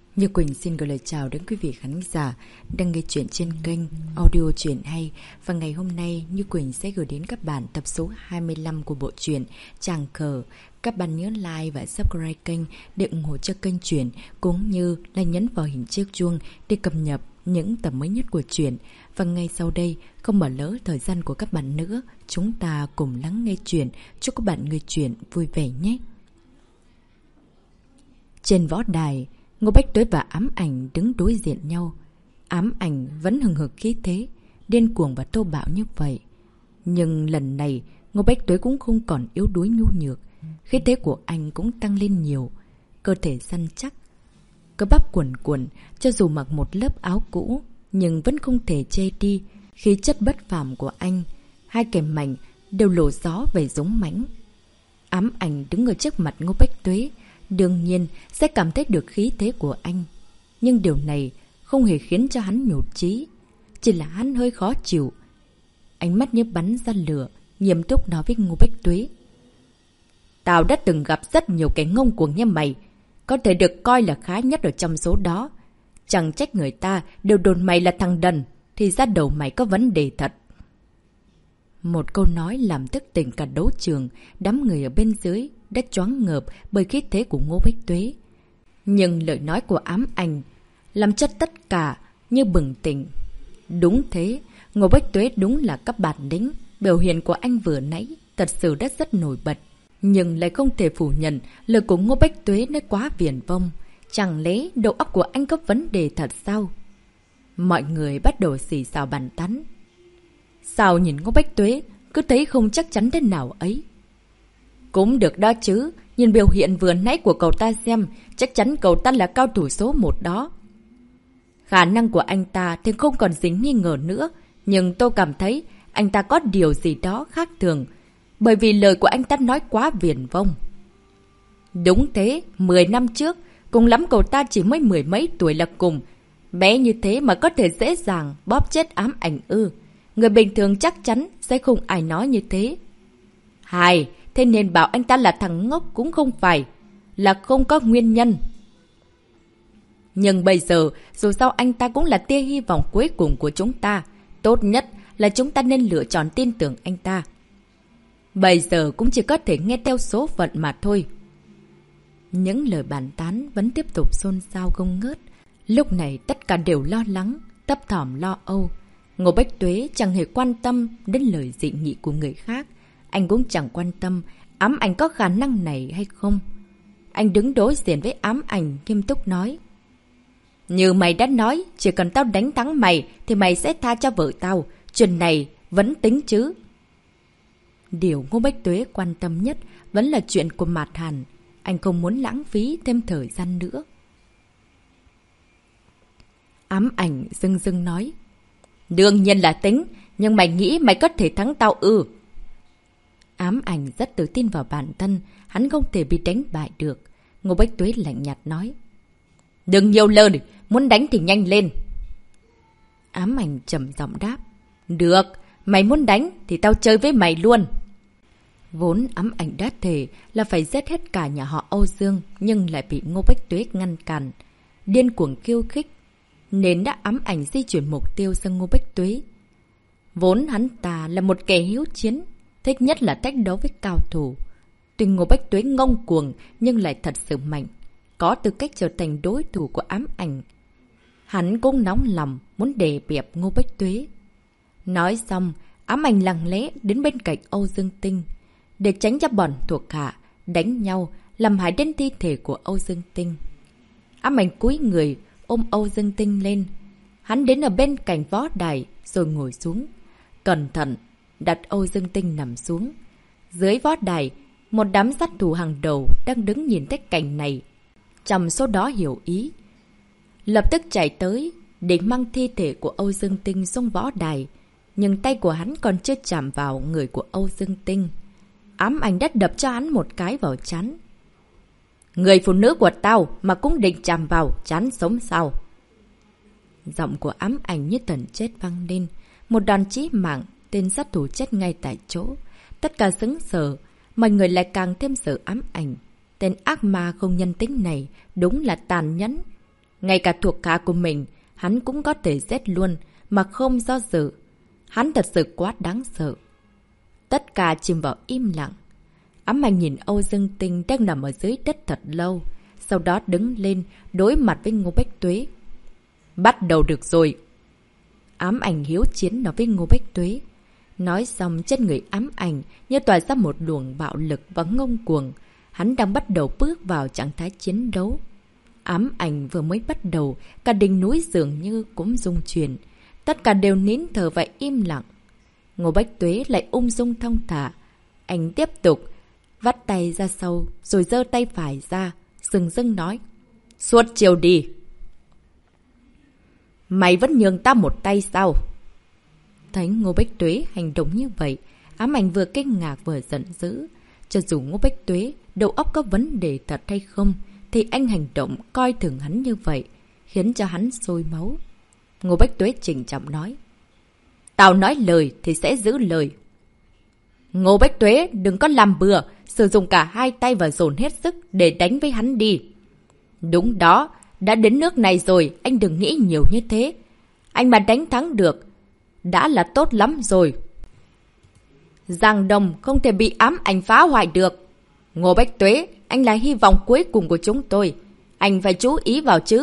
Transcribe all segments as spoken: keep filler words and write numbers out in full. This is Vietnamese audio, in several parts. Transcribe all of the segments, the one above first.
Như Quỳnh xin gửi lời chào đến quý vị khán giả đang nghe chuyện trên kênh Audio Chuyện Hay. Và ngày hôm nay Như Quỳnh sẽ gửi đến các bạn tập số hai mươi lăm của bộ truyện Tràng Cờ. Các bạn nhớ like và subscribe kênh để ủng hộ cho kênh truyện, cũng như là nhấn vào hình chiếc chuông để cập nhật những tập mới nhất của truyện. Và ngay sau đây, không bỏ lỡ thời gian của các bạn nữa, chúng ta cùng lắng nghe truyện. Chúc các bạn nghe truyện vui vẻ nhé. Trên võ đài, Ngô Bách Tuế và Ám Ảnh đứng đối diện nhau. Ám Ảnh vẫn hừng hực khí thế, điên cuồng và thô bạo như vậy. Nhưng lần này, Ngô Bách Tuế cũng không còn yếu đuối nhu nhược. Khí thế của anh cũng tăng lên nhiều. Cơ thể săn chắc, cơ bắp cuồn cuộn, cho dù mặc một lớp áo cũ, nhưng vẫn không thể che đi khí chất bất phàm của anh. Hai kèm mảnh đều lộ gió về dũng mãnh. Ám Ảnh đứng ở trước mặt Ngô Bách Tuế, đương nhiên sẽ cảm thấy được khí thế của anh. Nhưng điều này không hề khiến cho hắn nhụt chí, chỉ là hắn hơi khó chịu. Ánh mắt như bắn ra lửa, nghiêm túc nói với Ngô Bách Tuế. Tao đã từng gặp rất nhiều cái ngông cuồng như mày, có thể được coi là khá nhất ở trong số đó. Chẳng trách người ta đều đồn mày là thằng đần, thì ra đầu mày có vấn đề thật. Một câu nói làm thức tỉnh cả đấu trường, đám người ở bên dưới đã choáng ngợp bởi khí thế của Ngô Bách Tuế. Nhưng lời nói của Ám Ảnh làm cho tất cả như bừng tỉnh. Đúng thế, Ngô Bách Tuế đúng là các bản lĩnh. Biểu hiện của anh vừa nãy thật sự đã rất nổi bật. Nhưng lại không thể phủ nhận lời của Ngô Bách Tuế nó quá viển vông. Chẳng lẽ đầu óc của anh có vấn đề thật sao? Mọi người bắt đầu xì xào bàn tán. Sao nhìn Ngô Bách Tuế cứ thấy không chắc chắn thế nào ấy? Cũng được đó chứ, nhìn biểu hiện vừa nãy của cậu ta xem, chắc chắn cậu ta là cao thủ số một đó. Khả năng của anh ta thì không còn dính nghi ngờ nữa, nhưng tôi cảm thấy anh ta có điều gì đó khác thường, bởi vì lời của anh ta nói quá viển vông. Đúng thế, mười năm trước, cùng lắm cậu ta chỉ mới mười mấy tuổi là cùng. Bé như thế mà có thể dễ dàng bóp chết Ám Ảnh ư. Người bình thường chắc chắn sẽ không ai nói như thế. Hai, thế nên bảo anh ta là thằng ngốc cũng không phải, là không có nguyên nhân. Nhưng bây giờ, dù sao anh ta cũng là tia hy vọng cuối cùng của chúng ta. Tốt nhất là chúng ta nên lựa chọn tin tưởng anh ta. Bây giờ cũng chỉ có thể nghe theo số phận mà thôi. Những lời bàn tán vẫn tiếp tục xôn xao không ngớt. Lúc này tất cả đều lo lắng, thấp thỏm lo âu. Ngô Bách Tuế chẳng hề quan tâm đến lời dị nghị của người khác. Anh cũng chẳng quan tâm Ám Ảnh có khả năng này hay không. Anh đứng đối diện với Ám Ảnh nghiêm túc nói. Như mày đã nói, chỉ cần tao đánh thắng mày thì mày sẽ tha cho vợ tao. Chuyện này vẫn tính chứ. Điều Ngô Bách Tuế quan tâm nhất vẫn là chuyện của Mạt Hàn. Anh không muốn lãng phí thêm thời gian nữa. Ám Ảnh dưng dưng nói. Đương nhiên là tính, nhưng mày nghĩ mày có thể thắng tao ư? Ám Ảnh rất tự tin vào bản thân, hắn không thể bị đánh bại được. Ngô Bách Tuế lạnh nhạt nói. Đừng nhiều lời, muốn đánh thì nhanh lên. Ám Ảnh trầm giọng đáp. Được, mày muốn đánh thì tao chơi với mày luôn. Vốn Ám Ảnh đã thề là phải giết hết cả nhà họ Âu Dương, nhưng lại bị Ngô Bách Tuế ngăn cản. Điên cuồng khiêu khích, nên đã Ám Ảnh di chuyển mục tiêu sang Ngô Bách Tuế. Vốn hắn ta là một kẻ hiếu chiến, thích nhất là thách đấu với cao thủ. Tuy Ngô Bách Tuế ngông cuồng nhưng lại thật sự mạnh, có tư cách trở thành đối thủ của Ám Ảnh. Hắn cũng nóng lòng muốn đè bẹp Ngô Bách Tuế. Nói xong, Ám Ảnh lặng lẽ đến bên cạnh Âu Dương Tinh, để tránh cho bọn thuộc hạ đánh nhau làm hại đến thi thể của Âu Dương Tinh. Ám Ảnh cúi người ôm Âu Dương Tinh lên. Hắn đến ở bên cạnh võ đài rồi ngồi xuống, cẩn thận đặt Âu Dương Tinh nằm xuống. Dưới võ đài, một đám sát thủ hàng đầu đang đứng nhìn thấy cảnh này. Trong số đó hiểu ý, lập tức chạy tới để mang thi thể của Âu Dương Tinh xuống võ đài. Nhưng tay của hắn còn chưa chạm vào người của Âu Dương Tinh. Ám Ảnh đã đập cho hắn một cái vào trán. Người phụ nữ của tao mà cũng định chạm vào, chán sống sao? Giọng của Ám Ảnh như tần chết vang lên. Một đòn chí mạng, tên sát thủ chết ngay tại chỗ. Tất cả sững sờ, mọi người lại càng thêm sợ Ám Ảnh. Tên ác ma không nhân tính này đúng là tàn nhẫn. Ngay cả thuộc hạ của mình, hắn cũng có thể giết luôn, mà không do dự. Hắn thật sự quá đáng sợ. Tất cả chìm vào im lặng. Ám ảnh nhìn Âu Dương Tinh đang nằm ở dưới đất thật lâu. Sau đó đứng lên, đối mặt với Ngô Bách Tuế. Bắt đầu được rồi. Ám ảnh hiếu chiến nói với Ngô Bách Tuế. Nói xong trên người ám ảnh như tỏa ra một luồng bạo lực và ngông cuồng. Hắn đang bắt đầu bước vào trạng thái chiến đấu. Ám ảnh vừa mới bắt đầu, cả đỉnh núi dường như cũng rung chuyển. Tất cả đều nín thở và im lặng. Ngô Bách Tuế lại ung dung thong thả. Anh tiếp tục vắt tay ra sau, rồi giơ tay phải ra, dừng dưng nói. Suốt chiều đi. Mày vẫn nhường ta một tay sao? Thấy Ngô Bách Tuế hành động như vậy, ám ảnh vừa kinh ngạc vừa giận dữ. Cho dù Ngô Bách Tuế đầu óc có vấn đề thật hay không, thì anh hành động coi thường hắn như vậy, khiến cho hắn sôi máu. Ngô Bách Tuế trịnh trọng nói. Tao nói lời thì sẽ giữ lời. Ngô Bách Tuế đừng có làm bừa, sử dụng cả hai tay và dồn hết sức để đánh với hắn đi. Đúng đó, đã đến nước này rồi, anh đừng nghĩ nhiều như thế. Anh mà đánh thắng được, đã là tốt lắm rồi. Giang Đông không thể bị ám ảnh phá hoại được. Ngô Bách Tuế, anh là hy vọng cuối cùng của chúng tôi. Anh phải chú ý vào chứ.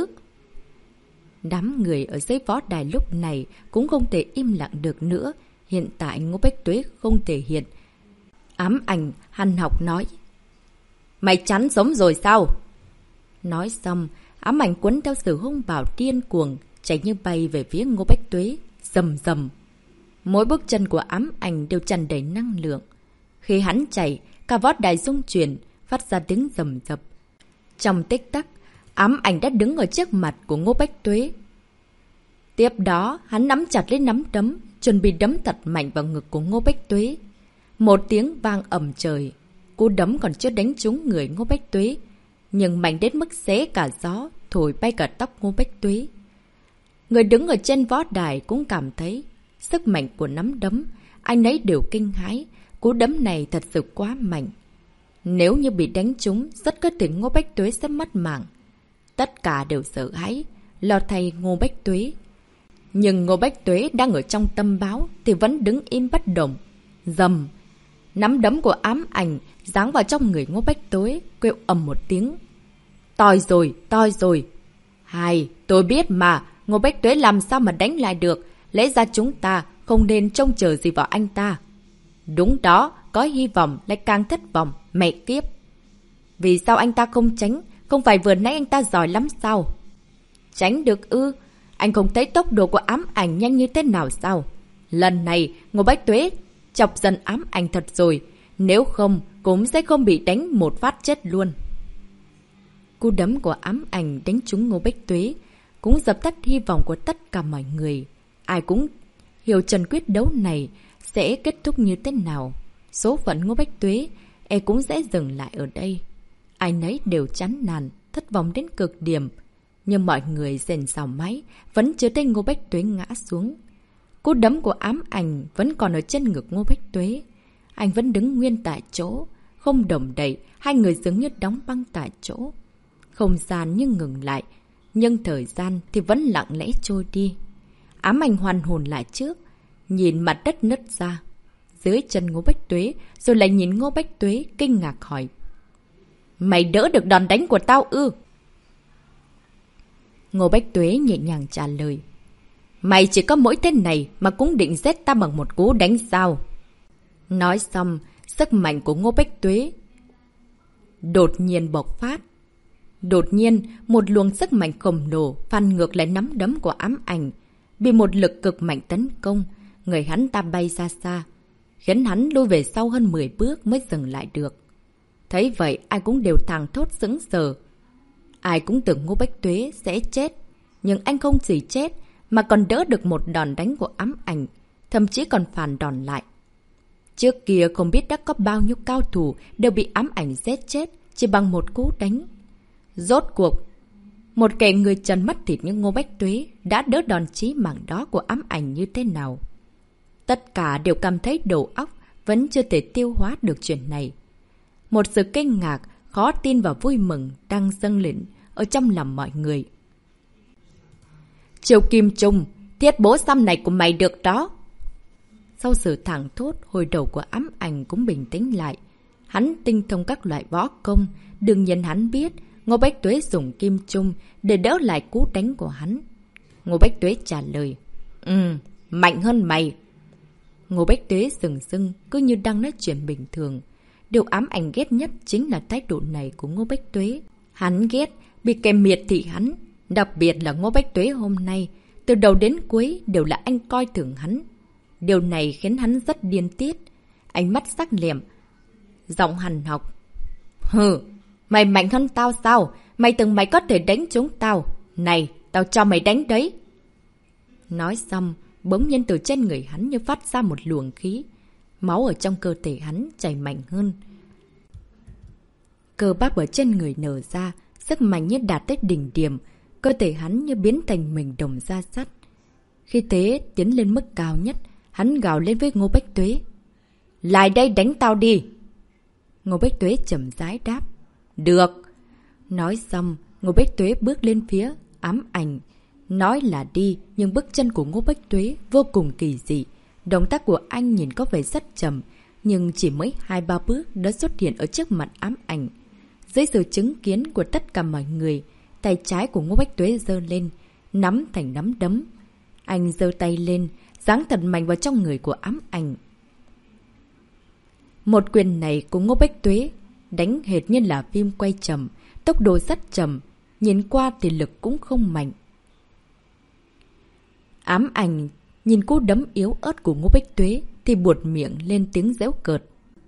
Đám người ở dưới võ đài lúc này cũng không thể im lặng được nữa. Hiện tại Ngô Bách Tuế không thể hiện. Ám ảnh hằn học nói. Mày chán sống rồi sao? Nói xong, ám ảnh quấn theo sự hung bạo điên cuồng, chạy như bay về phía Ngô Bách Tuế, rầm rầm. Mỗi bước chân của ám ảnh đều tràn đầy năng lượng. Khi hắn chạy, cả võ đài rung chuyển, phát ra tiếng rầm rập. Trong tích tắc, ám ảnh đã đứng ở trước mặt của Ngô Bách Tuế. Tiếp đó, hắn nắm chặt lấy nắm đấm, chuẩn bị đấm thật mạnh vào ngực của Ngô Bách Tuế. Một tiếng vang ầm trời. Cú đấm còn chưa đánh trúng người Ngô Bách Tuế, nhưng mạnh đến mức xé cả gió, thổi bay cả tóc Ngô Bách Tuế. Người đứng ở trên võ đài cũng cảm thấy sức mạnh của nắm đấm, anh ấy đều kinh hãi. Cú đấm này thật sự quá mạnh. Nếu như bị đánh trúng, rất có thể Ngô Bách Tuế sẽ mất mạng. Tất cả đều sợ hãi, lo thay Ngô Bách Tuế. Nhưng Ngô Bách Tuế đang ở trong tâm báo thì vẫn đứng im bất động. Rầm! Nắm đấm của ám ảnh giáng vào trong người Ngô Bách Tuế, kêu ầm một tiếng. Toi rồi, toi rồi. Hay, tôi biết mà, Ngô Bách Tuế làm sao mà đánh lại được. Lẽ ra chúng ta không nên trông chờ gì vào anh ta. Đúng đó, có hy vọng lại càng thất vọng, mẹ kiếp. Vì sao anh ta không tránh? Không phải vừa nãy anh ta giỏi lắm sao? Tránh được ư? Anh không thấy tốc độ của ám ảnh nhanh như thế nào sao? Lần này, Ngô Bách Tuế chọc dần ám ảnh thật rồi. Nếu không, cũng sẽ không bị đánh một phát chết luôn. Cú đấm của ám ảnh đánh trúng Ngô Bách Tuế cũng dập tắt hy vọng của tất cả mọi người. Ai cũng hiểu trận quyết đấu này sẽ kết thúc như thế nào. Số phận Ngô Bách Tuế e cũng sẽ dừng lại ở đây. Ai nấy đều chán nản, thất vọng đến cực điểm. Nhưng mọi người rèn rào máy vẫn chưa thấy Ngô Bách Tuế ngã xuống. Cú đấm của ám ảnh vẫn còn ở trên ngực Ngô Bách Tuế. Anh vẫn đứng nguyên tại chỗ, không động đậy, hai người dường như đóng băng tại chỗ. Không gian như ngừng lại, nhưng thời gian thì vẫn lặng lẽ trôi đi. Ám ảnh hoàn hồn lại trước, nhìn mặt đất nứt ra dưới chân Ngô Bách Tuế, rồi lại nhìn Ngô Bách Tuế kinh ngạc hỏi. Mày đỡ được đòn đánh của tao ư? Ngô Bách Tuế nhẹ nhàng trả lời. Mày chỉ có mỗi tên này mà cũng định giết ta bằng một cú đánh sao? Nói xong, sức mạnh của Ngô Bách Tuế đột nhiên bộc phát. Đột nhiên, một luồng sức mạnh khổng lồ phản ngược lại nắm đấm của ám ảnh. Bị một lực cực mạnh tấn công, người hắn ta bay xa xa, khiến hắn lui về sau hơn mười bước mới dừng lại được. Thấy vậy, ai cũng đều thảng thốt sững sờ. Ai cũng tưởng Ngô Bách Tuế sẽ chết, nhưng anh không chỉ chết, mà còn đỡ được một đòn đánh của ám ảnh, thậm chí còn phản đòn lại. Trước kia không biết đã có bao nhiêu cao thủ đều bị ám ảnh giết chết chỉ bằng một cú đánh. Rốt cuộc, một kẻ người trần mắt thịt như Ngô Bách Tuế đã đỡ đòn chí mạng đó của ám ảnh như thế nào. Tất cả đều cảm thấy đầu óc vẫn chưa thể tiêu hóa được chuyện này. Một sự kinh ngạc, khó tin và vui mừng đang dâng lên ở trong lòng mọi người. Triều Kim Trung, thiết bố xăm này của mày được đó. Sau sự thẳng thốt, hồi đầu của ám ảnh cũng bình tĩnh lại. Hắn tinh thông các loại võ công, đương nhiên hắn biết Ngô Bách Tuế dùng kim trung để đỡ lại cú đánh của hắn. Ngô Bách Tuế trả lời, Ừ, mạnh hơn mày. Ngô Bách Tuế sừng sưng, cứ như đang nói chuyện bình thường. Điều ám ảnh ghét nhất chính là thái độ này của Ngô Bách Tuế. Hắn ghét bị kẻ miệt thị hắn. Đặc biệt là Ngô Bách Tuế hôm nay, từ đầu đến cuối đều là anh coi thường hắn. Điều này khiến hắn rất điên tiết. Ánh mắt sắc lẹm, giọng hằn học. Hừ, mày mạnh hơn tao sao? Mày tưởng mày có thể đánh chúng tao? Này, tao cho mày đánh đấy. Nói xong, bỗng nhiên từ trên người hắn như phát ra một luồng khí. Máu ở trong cơ thể hắn chảy mạnh hơn. Cơ bắp ở trên người nở ra, sức mạnh như đạt tới đỉnh điểm. Cơ thể hắn như biến thành mình đồng da sắt. Khi thế tiến lên mức cao nhất, hắn gào lên với Ngô Bách Tuế. Lại đây đánh tao đi. Ngô Bách Tuế chậm rãi đáp. Được. Nói xong, Ngô Bách Tuế bước lên phía ám ảnh. Nói là đi, nhưng bước chân của Ngô Bách Tuế vô cùng kỳ dị. Động tác của anh nhìn có vẻ rất chậm, nhưng chỉ mới hai ba bước đã xuất hiện ở trước mặt ám ảnh. Dưới sự chứng kiến của tất cả mọi người, tay trái của Ngô Bách Tuế giơ lên, nắm thành nắm đấm. Anh giơ tay lên, giáng thật mạnh vào trong người của ám ảnh. Một quyền này của Ngô Bách Tuế đánh hệt như là phim quay chậm, tốc độ rất chậm, nhìn qua thì lực cũng không mạnh. Ám ảnh nhìn cú đấm yếu ớt của Ngô Bách Tuế thì buột miệng lên tiếng giễu cợt.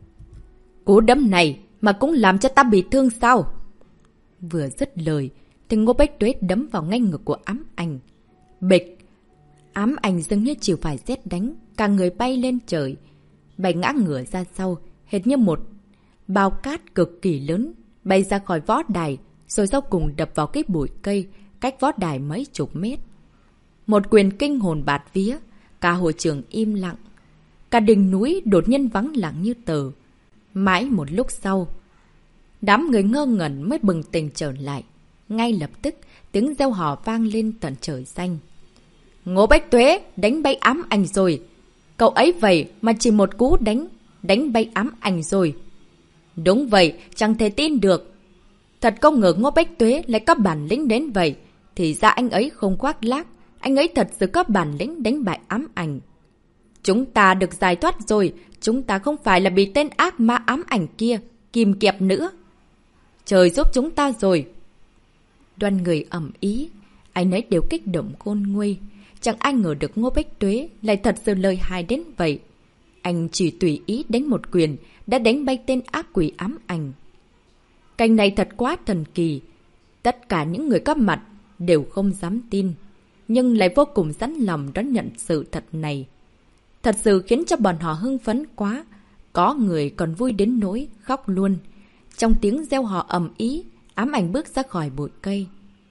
Cú đấm này mà cũng làm cho ta bị thương sao? Vừa dứt lời thì Ngô Bách Tuế đấm vào ngay ngực của ám ảnh. Bịch! Ám ảnh dường như chịu phải sét đánh, cả người bay lên trời, bay ngã ngửa ra sau, hệt như một bao cát cực kỳ lớn, bay ra khỏi võ đài, rồi sau cùng đập vào cái bụi cây, cách võ đài mấy chục mét. Một quyền kinh hồn bạt vía, cả hội trường im lặng. Cả đỉnh núi đột nhiên vắng lặng như tờ. Mãi một lúc sau, đám người ngơ ngẩn mới bừng tỉnh trở lại. Ngay lập tức, tiếng reo hò vang lên tận trời xanh. Ngô Bách Tuế đánh bay ám ảnh rồi. Cậu ấy vậy mà chỉ một cú đánh, đánh bay ám ảnh rồi. Đúng vậy, chẳng thể tin được. Thật không ngờ Ngô Bách Tuế lại có bản lĩnh đến vậy. Thì ra anh ấy không khoác lác, anh ấy thật sự có bản lĩnh đánh bại ám ảnh. Chúng ta được giải thoát rồi, chúng ta không phải là bị tên ác ma ám ảnh kia kìm kẹp nữa. Trời giúp chúng ta rồi. Đoàn người ầm ý, ai nấy đều kích động khôn nguôi. Chẳng ai ngờ được Ngô Bách Tuế lại thật sự lợi hại đến vậy. Anh chỉ tùy ý đánh một quyền đã đánh bay tên ác quỷ ám ảnh. Cảnh này thật quá thần kỳ. Tất cả những người có mặt đều không dám tin, nhưng lại vô cùng sẵn lòng đón nhận sự thật này. Thật sự khiến cho bọn họ hưng phấn quá. Có người còn vui đến nỗi khóc luôn. Trong tiếng reo hò ầm ý, ám ảnh bước ra khỏi bụi cây.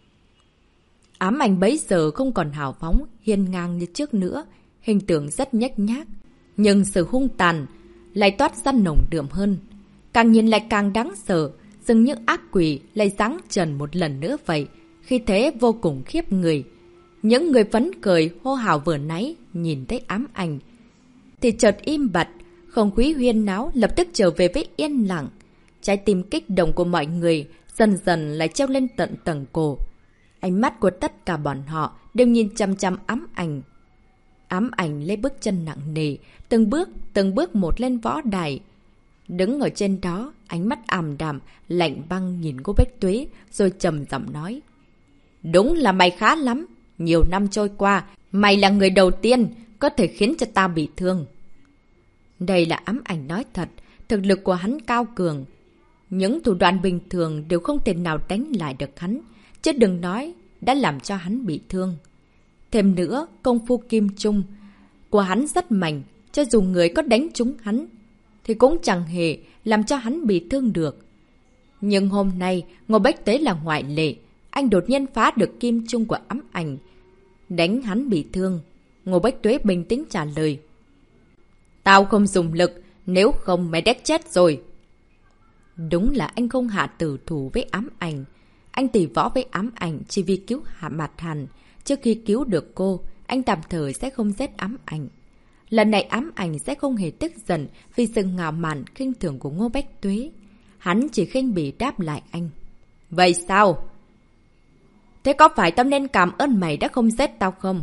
Ám ảnh bấy giờ không còn hào phóng, hiên ngang như trước nữa, hình tượng rất nhếch nhác. Nhưng sự hung tàn lại toát ra nồng đượm hơn. Càng nhìn lại càng đáng sợ, dường như ác quỷ lại giáng trần một lần nữa vậy, khi thế vô cùng khiếp người. Những người phấn cười hô hào vừa nãy nhìn thấy ám ảnh thì chợt im bặt, không khí huyên náo lập tức trở về với yên lặng. Trái tim kích động của mọi người dần dần lại treo lên tận tầng cổ. Ánh mắt của tất cả bọn họ đều nhìn chăm chăm ám ảnh. Ám ảnh lấy bước chân nặng nề, từng bước, từng bước một lên võ đài. Đứng ở trên đó, ánh mắt ảm đạm, lạnh băng nhìn Ngô Bách Tuế, rồi trầm giọng nói. Đúng là mày khá lắm. Nhiều năm trôi qua, mày là người đầu tiên có thể khiến cho ta bị thương. Đây là ám ảnh nói thật, thực lực của hắn cao cường. Những thủ đoạn bình thường đều không thể nào đánh lại được hắn, chứ đừng nói đã làm cho hắn bị thương. Thêm nữa, công phu kim trung của hắn rất mạnh, cho dù người có đánh trúng hắn thì cũng chẳng hề làm cho hắn bị thương được. Nhưng hôm nay, Ngô Bách Tuế là ngoại lệ. Anh đột nhiên phá được kim trung của ám ảnh, đánh hắn bị thương. Ngô Bách Tuế bình tĩnh trả lời. Tao không dùng lực, nếu không mày đét chết rồi. Đúng là anh không hạ tử thủ với ám ảnh. Anh tỉ võ với ám ảnh chỉ vì cứu Hạ Mạt Hàn. Trước khi cứu được cô, anh tạm thời sẽ không giết ám ảnh. Lần này ám ảnh sẽ không hề tức giận vì sự ngạo mạn khinh thường của Ngô Bách Tuế. Hắn chỉ khinh bỉ đáp lại anh. Vậy sao? Thế có phải tao nên cảm ơn mày đã không giết tao không?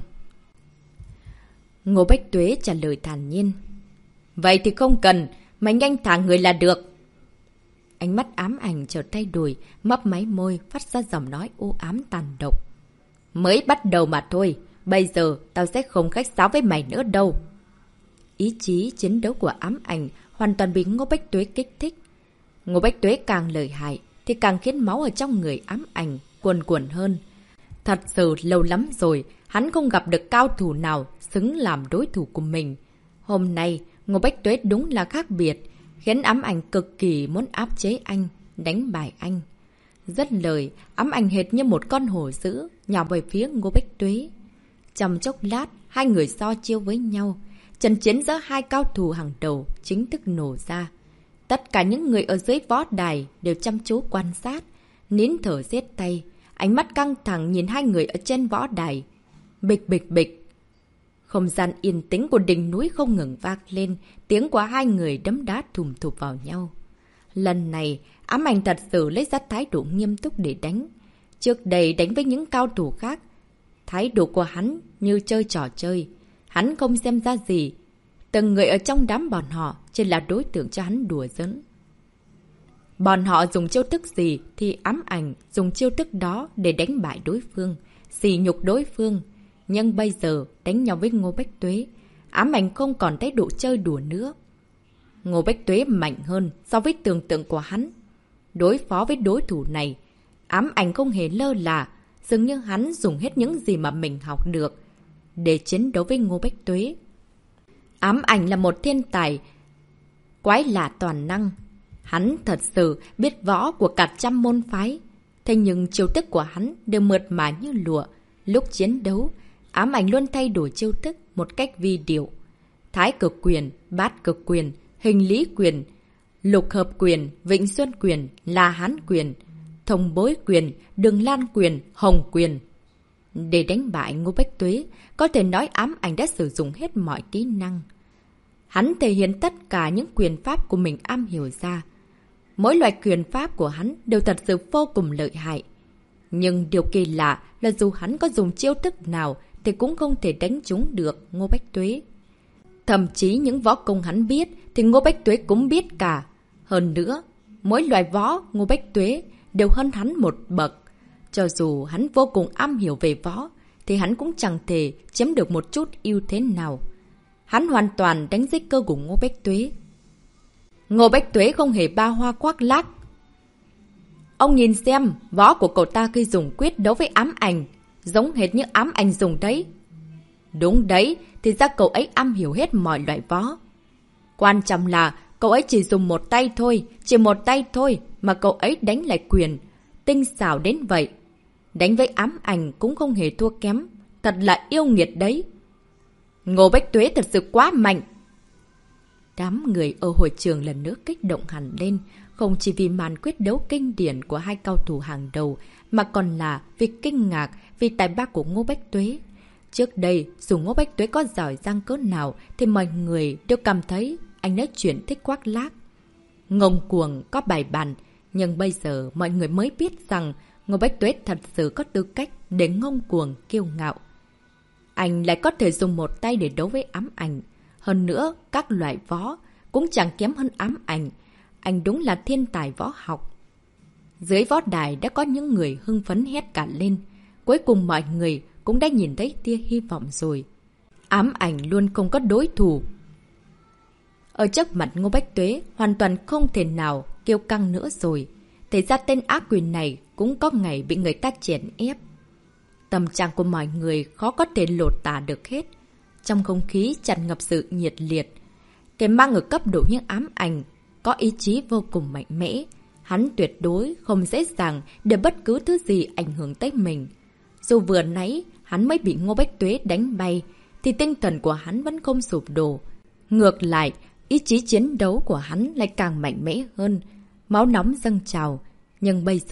Ngô Bách Tuế trả lời thản nhiên. Vậy thì không cần, mày nhanh thả người là được. Ánh mắt ám ảnh chợt thay đổi, mấp máy môi, phát ra giọng nói u ám tàn độc. Mới bắt đầu mà thôi, bây giờ tao sẽ không khách sáo với mày nữa đâu. Ý chí chiến đấu của ám ảnh hoàn toàn bị Ngô Bách Tuế kích thích. Ngô Bách Tuế càng lợi hại thì càng khiến máu ở trong người ám ảnh cuồn cuộn hơn. Thật sự lâu lắm rồi, hắn không gặp được cao thủ nào xứng làm đối thủ của mình. Hôm nay, Ngô Bách Tuế đúng là khác biệt, khiến ám ảnh cực kỳ muốn áp chế anh, đánh bại anh. Rất lời, ám ảnh hệt như một con hổ dữ, nhào về phía Ngô Bách Tuế. Trong chốc lát, hai người so chiêu với nhau. Trận chiến giữa hai cao thủ hàng đầu chính thức nổ ra. Tất cả những người ở dưới võ đài đều chăm chú quan sát, nín thở giết tay, ánh mắt căng thẳng nhìn hai người ở trên võ đài. Bịch bịch bịch. Không gian yên tĩnh của đỉnh núi không ngừng vang lên, tiếng của hai người đấm đá thùm thụp vào nhau. Lần này, ám ảnh thật sự lấy ra thái độ nghiêm túc để đánh. Trước đây đánh với những cao thủ khác, thái độ của hắn như chơi trò chơi. Hắn không xem ra gì. Từng người ở trong đám bọn họ chỉ là đối tượng cho hắn đùa giỡn. Bọn họ dùng chiêu thức gì thì ám ảnh dùng chiêu thức đó để đánh bại đối phương, sỉ nhục đối phương. Nhưng bây giờ đánh nhau với Ngô Bách Tuế, ám ảnh không còn thái độ chơi đùa nữa. Ngô Bách Tuế mạnh hơn so với tưởng tượng của hắn. Đối phó với đối thủ này, ám ảnh không hề lơ là, dường như hắn dùng hết những gì mà mình học được để chiến đấu với Ngô Bách Tuế. Ám ảnh là một thiên tài quái lạ toàn năng. Hắn thật sự biết võ của cả trăm môn phái. Thế nhưng chiêu thức của hắn đều mượt mà như lụa. Lúc chiến đấu, ám ảnh luôn thay đổi chiêu thức một cách vi diệu. Thái cực quyền, bát cực quyền, hình lý quyền, lục hợp quyền, vĩnh xuân quyền, la hán quyền, thông bối quyền, đường lan quyền, hồng quyền. Để đánh bại Ngô Bách Tuế, có thể nói ám ảnh đã sử dụng hết mọi kỹ năng. Hắn thể hiện tất cả những quyền pháp của mình am hiểu ra. Mỗi loại quyền pháp của hắn đều thật sự vô cùng lợi hại. Nhưng điều kỳ lạ là dù hắn có dùng chiêu thức nào thì cũng không thể đánh trúng được Ngô Bách Tuế. Thậm chí những võ công hắn biết thì Ngô Bách Tuế cũng biết cả. Hơn nữa, mỗi loại võ Ngô Bách Tuế đều hơn hắn một bậc. Cho dù hắn vô cùng am hiểu về võ thì hắn cũng chẳng thể chiếm được một chút ưu thế nào. Hắn hoàn toàn đánh dưới cơ của Ngô Bách Tuế. Ngô Bách Tuế không hề ba hoa khoác lác. Ông nhìn xem, võ của cậu ta khi dùng quyết đấu với ám ảnh, giống hệt như ám ảnh dùng đấy. Đúng đấy, thì ra cậu ấy am hiểu hết mọi loại võ. Quan trọng là cậu ấy chỉ dùng một tay thôi, chỉ một tay thôi mà cậu ấy đánh lại quyền. Tinh xảo đến vậy. Đánh với ám ảnh cũng không hề thua kém. Thật là yêu nghiệt đấy. Ngô Bách Tuế thật sự quá mạnh. Đám người ở hội trường lần nữa kích động hẳn lên. Không chỉ vì màn quyết đấu kinh điển của hai cao thủ hàng đầu, mà còn là vì kinh ngạc vì tài ba của Ngô Bách Tuế. Trước đây, dù Ngô Bách Tuế có giỏi giang cỡ nào thì mọi người đều cảm thấy anh nói chuyện thích khoác lác, ngông cuồng, có bài bản. Nhưng bây giờ mọi người mới biết rằng Ngô Bách Tuế thật sự có tư cách để ngông cuồng, kiêu ngạo. Anh lại có thể dùng một tay để đấu với ám ảnh. Hơn nữa, các loại võ cũng chẳng kém hơn ám ảnh. Anh đúng là thiên tài võ học. Dưới võ đài đã có những người hưng phấn hét cả lên. Cuối cùng mọi người cũng đã nhìn thấy tia hy vọng rồi. Ám ảnh luôn không có đối thủ. Ở trước mặt Ngô Bách Tuế hoàn toàn không thể nào kiêu căng nữa rồi. Thế ra tên ác quyền này cũng có ngày bị người ta chèn ép. Tâm trạng của mọi người khó có thể lột tả được hết. Trong không khí tràn ngập sự nhiệt liệt. Cái mang ở cấp độ những ám ảnh có ý chí vô cùng mạnh mẽ. Hắn tuyệt đối không dễ dàng để bất cứ thứ gì ảnh hưởng tới mình. Dù vừa nãy hắn mới bị Ngô Bách Tuế đánh bay, thì tinh thần của hắn vẫn không sụp đổ. Ngược lại, ý chí chiến đấu của hắn lại càng mạnh mẽ hơn. Máu nóng dâng trào. Nhưng bây giờ,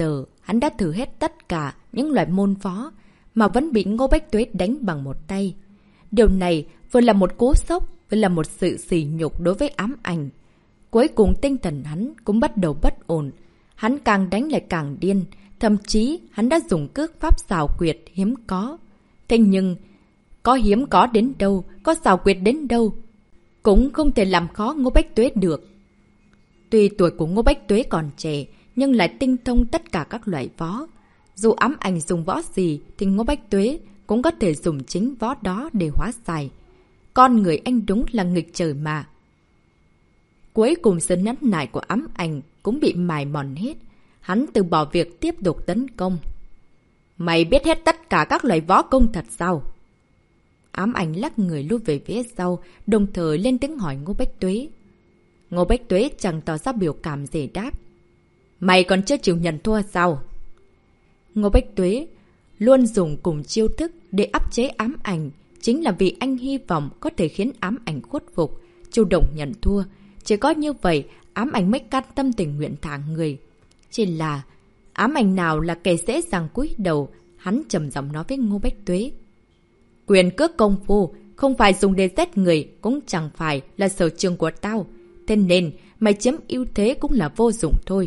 hắn đã thử hết tất cả những loại môn phó, mà vẫn bị Ngô Bách Tuế đánh bằng một tay. Điều này vừa là một cú sốc, vừa là một sự sỉ nhục đối với ám ảnh. Cuối cùng tinh thần hắn cũng bắt đầu bất ổn. Hắn càng đánh lại càng điên, thậm chí hắn đã dùng cước pháp xảo quyệt hiếm có. Thế nhưng, có hiếm có đến đâu, có xảo quyệt đến đâu, cũng không thể làm khó Ngô Bách Tuế được. Tuy tuổi của Ngô Bách Tuế còn trẻ, nhưng lại tinh thông tất cả các loại võ. Dù ám ảnh dùng võ gì, thì Ngô Bách Tuế cũng có thể dùng chính võ đó để hóa giải. Con người anh đúng là nghịch trời mà. Cuối cùng sự nhẫn nại của ám ảnh cũng bị mài mòn hết. Hắn từ bỏ việc tiếp tục tấn công. Mày biết hết tất cả các loại võ công thật sao? Ám ảnh lắc người lui về phía sau, đồng thời lên tiếng hỏi Ngô Bách Tuế. Ngô Bách Tuế chẳng tỏ ra biểu cảm gì đáp. Mày còn chưa chịu nhận thua sao? Ngô Bách Tuế luôn dùng cùng chiêu thức để áp chế ám ảnh, chính là vì anh hy vọng có thể khiến ám ảnh khuất phục, chủ động nhận thua. Chỉ có như vậy, ám ảnh mới can tâm tình nguyện thả người. Chỉ là, ám ảnh nào là kẻ dễ dàng cúi đầu, hắn trầm giọng nói với Ngô Bách Tuế. Quyền cước công phu, không phải dùng để giết người, cũng chẳng phải là sở trường của tao. Thế nên, mày chiếm ưu thế cũng là vô dụng thôi.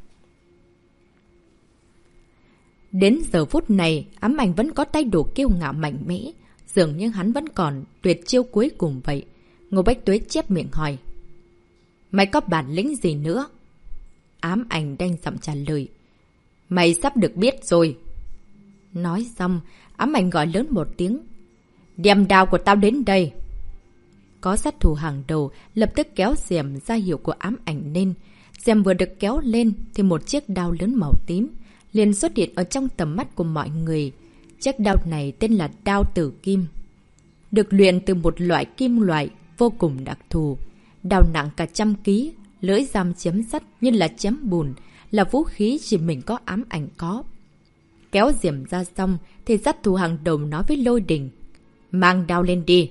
Đến giờ phút này, ám ảnh vẫn có thái độ kiêu ngạo mạnh mẽ, dường như hắn vẫn còn tuyệt chiêu cuối cùng vậy. Ngô Bách Tuế chép miệng hỏi. Mày có bản lĩnh gì nữa? Ám ảnh đanh giọng trả lời. Mày sắp được biết rồi. Nói xong, ám ảnh gọi lớn một tiếng. Đem đao của tao đến đây. Có sát thủ hàng đầu lập tức kéo rèm ra hiệu của ám ảnh lên. Rèm vừa được kéo lên thì một chiếc đao lớn màu tím liền xuất hiện ở trong tầm mắt của mọi người. Chiếc đao này tên là đao tử kim, được luyện từ một loại kim loại vô cùng đặc thù. Đao nặng cả trăm ký, lưỡi dao chém sắt như là chém bùn, là vũ khí chỉ mình có ám ảnh có. Kéo diểm ra xong thì sát thủ hàng đầu nói với Lôi Đình. Mang đao lên đi.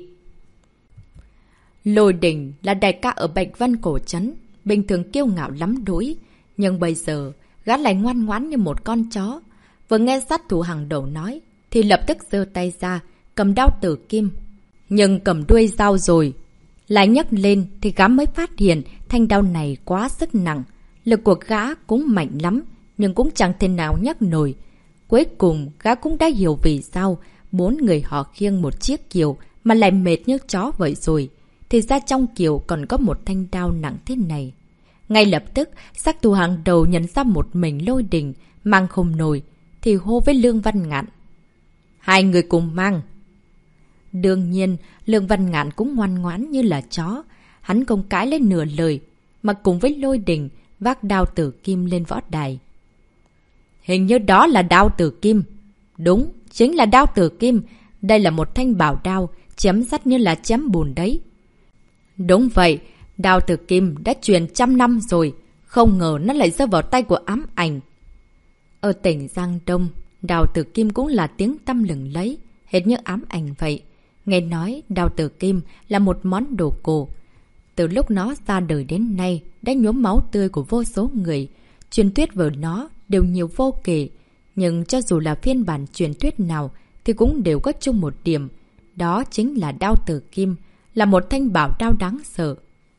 Lôi Đình là đại ca ở Bạch Vân Cổ Trấn, bình thường kiêu ngạo lắm đuổi. Nhưng bây giờ, gã lại ngoan ngoãn như một con chó. Vừa nghe sát thủ hàng đầu nói, thì lập tức giơ tay ra, cầm đao tử kim. Nhưng cầm đuôi dao rồi, lại nhấc lên thì gã mới phát hiện thanh đao này quá sức nặng. Lực của gã cũng mạnh lắm, nhưng cũng chẳng thể nào nhấc nổi. Cuối cùng, gã cũng đã hiểu vì sao bốn người họ khiêng một chiếc kiều mà lại mệt như chó vậy rồi. Thì ra trong kiều còn có một thanh đao nặng thế này. Ngay lập tức, sát thủ hàng đầu nhận ra một mình Lôi Đình mang không nổi, thì hô với Lương Văn Ngạn. Hai người cùng mang. Đương nhiên, Lương Văn Ngạn cũng ngoan ngoãn như là chó. Hắn không cãi lên nửa lời, mà cùng với Lôi Đình vác đao tử kim lên võ đài. Hình như đó là đao tử kim. Đúng, chính là đao tử kim. Đây là một thanh bảo đao, chém sắt như là chém bùn đấy. Đúng vậy, đao tử kim đã truyền trăm năm rồi. Không ngờ nó lại rơi vào tay của ám ảnh. Ở tỉnh Giang Đông, đao tử kim cũng là tiếng tăm lừng lấy, hệt như ám ảnh vậy. Nghe nói đao tử kim là một món đồ cổ. Từ lúc nó ra đời đến nay, đã nhuốm máu tươi của vô số người. Truyền thuyết về nó đều nhiều vô kể. Nhưng cho dù là phiên bản truyền thuyết nào, thì cũng đều có chung một điểm. Đó chính là đao tử kim, là một thanh bảo đao đáng sợ.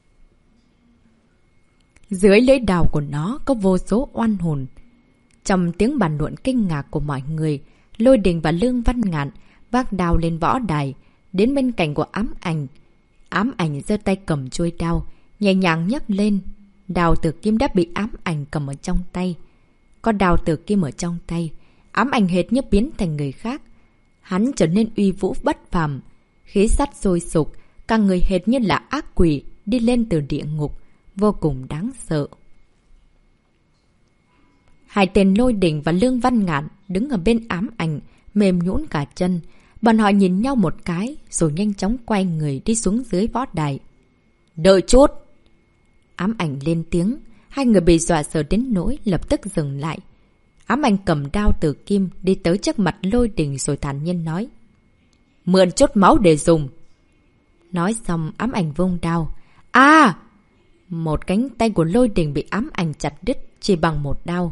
Dưới lưỡi đao của nó có vô số oan hồn. Trong tiếng bàn luận kinh ngạc của mọi người, Lôi Đình và Lương Văn Ngạn vác đao lên võ đài, đến bên cạnh của ám ảnh. Ám ảnh giơ tay cầm chuôi đao, nhẹ nhàng nhấc lên. Đao tử kim đã bị ám ảnh cầm ở trong tay. Có đao tử kim ở trong tay, ám ảnh hệt như biến thành người khác. Hắn trở nên uy vũ bất phàm, khí sắt sôi sục, cả người hệt như là ác quỷ đi lên từ địa ngục, vô cùng đáng sợ. Hai tên Lôi Đình và Lương Văn Ngạn đứng ở bên ám ảnh, mềm nhũn cả chân. Bọn họ nhìn nhau một cái, rồi nhanh chóng quay người đi xuống dưới võ đài. Đợi chút! Ám ảnh lên tiếng, hai người bị dọa sợ đến nỗi lập tức dừng lại. Ám ảnh cầm đao tử kim đi tới trước mặt Lôi Đình rồi thản nhiên nói. Mượn chút máu để dùng. Nói xong ám ảnh vung đao. À! Một cánh tay của Lôi Đình bị ám ảnh chặt đứt chỉ bằng một đao.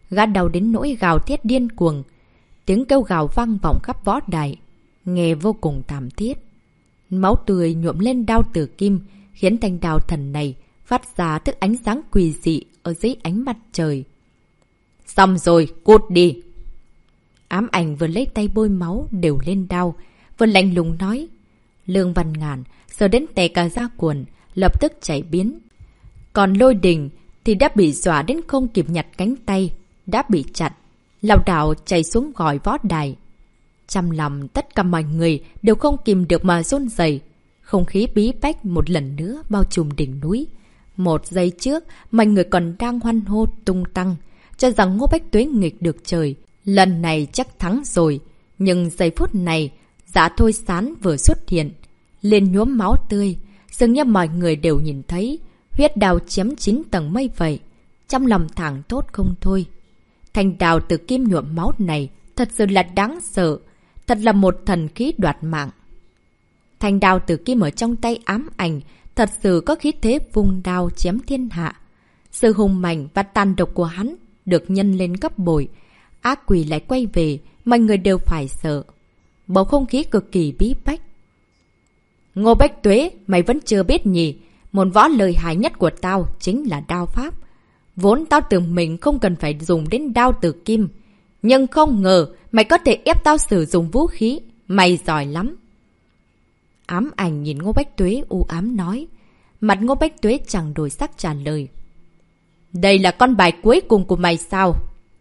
Gã đau đến nỗi gào thét điên cuồng. Tiếng kêu gào vang vọng khắp võ đài, nghe vô cùng thảm thiết. Máu tươi nhuộm lên đao tử kim, khiến thanh đao thần này phát ra thức ánh sáng quỷ dị ở dưới ánh mặt trời. Xong rồi, cút đi! Ám ảnh vừa lấy tay bôi máu đều lên đao, vừa lạnh lùng nói. Lương Văn Ngàn sợ đến tè cả da quần, lập tức chạy biến. Còn Lôi Đình thì đã bị dọa đến không kịp nhặt cánh tay, đã bị chặt, lảo đảo chạy xuống gòi võ đài. Trong lòng tất cả mọi người đều không kìm được mà run rẩy. Không khí bí bách một lần nữa bao trùm đỉnh núi. Một giây trước, mọi người còn đang hoan hô tung tăng, cho rằng Ngô Bách Tuế nghịch được trời, lần này chắc thắng rồi. Nhưng giây phút này, Dạ Thôi Sán vừa xuất hiện, liền nhuốm máu tươi, dường như mọi người đều nhìn thấy, huyết đao chém chín tầng mây vậy. Trong lòng thẳng tốt không thôi. Thanh đao từ kim nhuộm máu này thật sự là đáng sợ, thật là một thần khí đoạt mạng. Thanh đao từ kim ở trong tay ám ảnh thật sự có khí thế vung đao chém thiên hạ. Sự hùng mạnh và tàn độc của hắn được nhân lên gấp bội. Ác quỷ lại quay về, mọi người đều phải sợ. Bầu không khí cực kỳ bí bách. Ngô Bách Tuế, mày vẫn chưa biết nhỉ? Môn võ lợi hại nhất của tao chính là đao pháp. Vốn tao tưởng mình không cần phải dùng đến đao tử kim. Nhưng không ngờ mày có thể ép tao sử dụng vũ khí. Mày giỏi lắm. Ám ảnh nhìn Ngô Bách Tuế u ám nói. Mặt Ngô Bách Tuế chẳng đổi sắc trả lời. Đây là con bài cuối cùng của mày sao?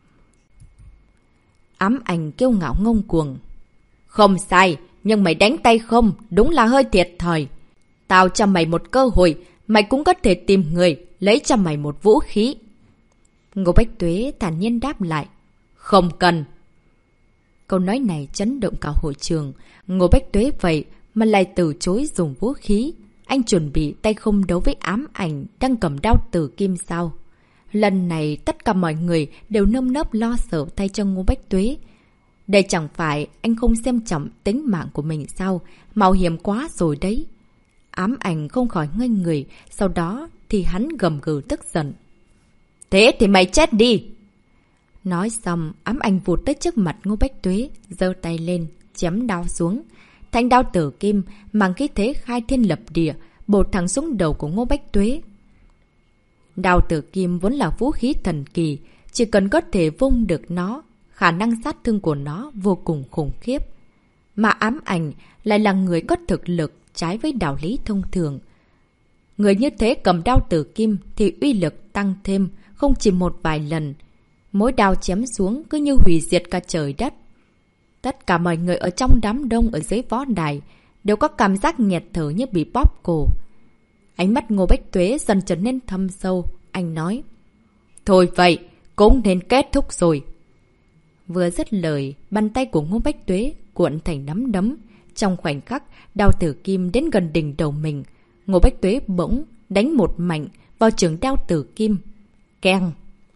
Ám ảnh kiêu ngạo ngông cuồng. Không sai, nhưng mày đánh tay không, đúng là hơi thiệt thòi. Tao cho mày một cơ hội, mày cũng có thể tìm người, lấy cho mày một vũ khí. Ngô Bách Tuế thản nhiên đáp lại. Không cần. Câu nói này chấn động cả hội trường. Ngô Bách Tuế vậy mà lại từ chối dùng vũ khí. Anh chuẩn bị tay không đấu với ám ảnh đang cầm đao tử kim sao? Lần này tất cả mọi người đều nơm nớp lo sợ thay cho Ngô Bách Tuế. Đây chẳng phải anh không xem trọng tính mạng của mình sao? Mạo hiểm quá rồi đấy. Ám ảnh không khỏi ngây người, sau đó thì hắn gầm gừ tức giận. Thế thì mày chết đi! Nói xong, ám ảnh vụt tới trước mặt Ngô Bách Tuế, giơ tay lên, chém đao xuống. Thanh đao tử kim mang khí thế khai thiên lập địa, bổ thẳng xuống đầu của Ngô Bách Tuế. Đao tử kim vốn là vũ khí thần kỳ, chỉ cần có thể vung được nó, khả năng sát thương của nó vô cùng khủng khiếp. Mà ám ảnh lại là người có thực lực trái với đạo lý thông thường. Người như thế cầm đao tử kim thì uy lực tăng thêm, không chỉ một vài lần. Mỗi đao chém xuống cứ như hủy diệt cả trời đất. Tất cả mọi người ở trong đám đông ở dưới võ đài đều có cảm giác nghẹt thở như bị bóp cổ. Ánh mắt Ngô Bách Tuế dần trở nên thâm sâu. Anh nói. Thôi vậy, cũng nên kết thúc rồi. Vừa dứt lời, bàn tay của Ngô Bách Tuế cuộn thành nắm đấm. Trong khoảnh khắc, đao tử kim đến gần đỉnh đầu mình. Ngô Bách Tuế bỗng đánh một mạnh vào trường đao tử kim. Keng!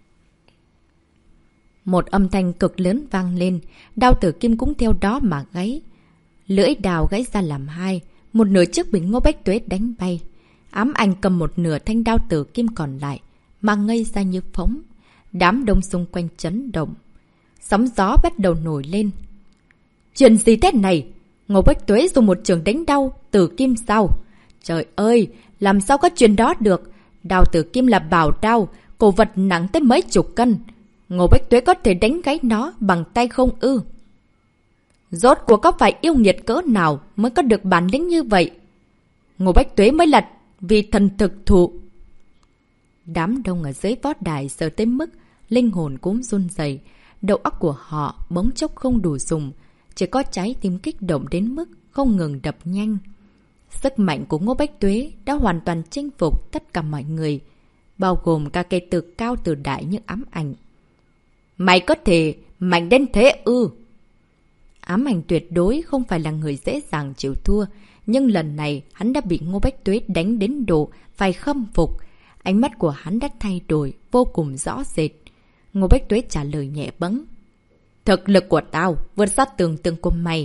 Một âm thanh cực lớn vang lên, đao tử kim cũng theo đó mà gáy. Lưỡi đào gãy ra làm hai, một nửa chiếc bị Ngô Bách Tuế đánh bay. Ám ảnh cầm một nửa thanh đao tử kim còn lại, mà ngây ra như phóng. Đám đông xung quanh chấn động. Sóng gió bắt đầu nổi lên. Chuyện gì thế này? Ngô Bách Tuế dùng một trường đánh đao tử kim sao? Trời ơi, làm sao có chuyện đó được? Đao tử kim là bảo đao, cổ vật nặng tới mấy chục cân. Ngô Bách Tuế có thể đánh gãy nó bằng tay không ư? Rốt cuộc có phải yêu nghiệt cỡ nào mới có được bản lĩnh như vậy? Ngô Bách Tuế mới là vì thần thực thụ. Đám đông ở dưới võ đài sợ tới mức linh hồn cũng run rẩy, đầu óc của họ bỗng chốc không đủ dùng, chỉ có trái tim kích động đến mức không ngừng đập nhanh. Sức mạnh của Ngô Bách Tuế đã hoàn toàn chinh phục tất cả mọi người, bao gồm cả cây từ cao từ đại như ám ảnh. Mày có thể mạnh đến thế ư? Ám ảnh tuyệt đối không phải là người dễ dàng chịu thua, nhưng lần này hắn đã bị Ngô Bách Tuế đánh đến độ phải khâm phục. Ánh mắt của hắn đã thay đổi vô cùng rõ rệt. Ngô Bách Tuế trả lời nhẹ bẫng. Thực lực của tao vượt xa tưởng tượng của mày.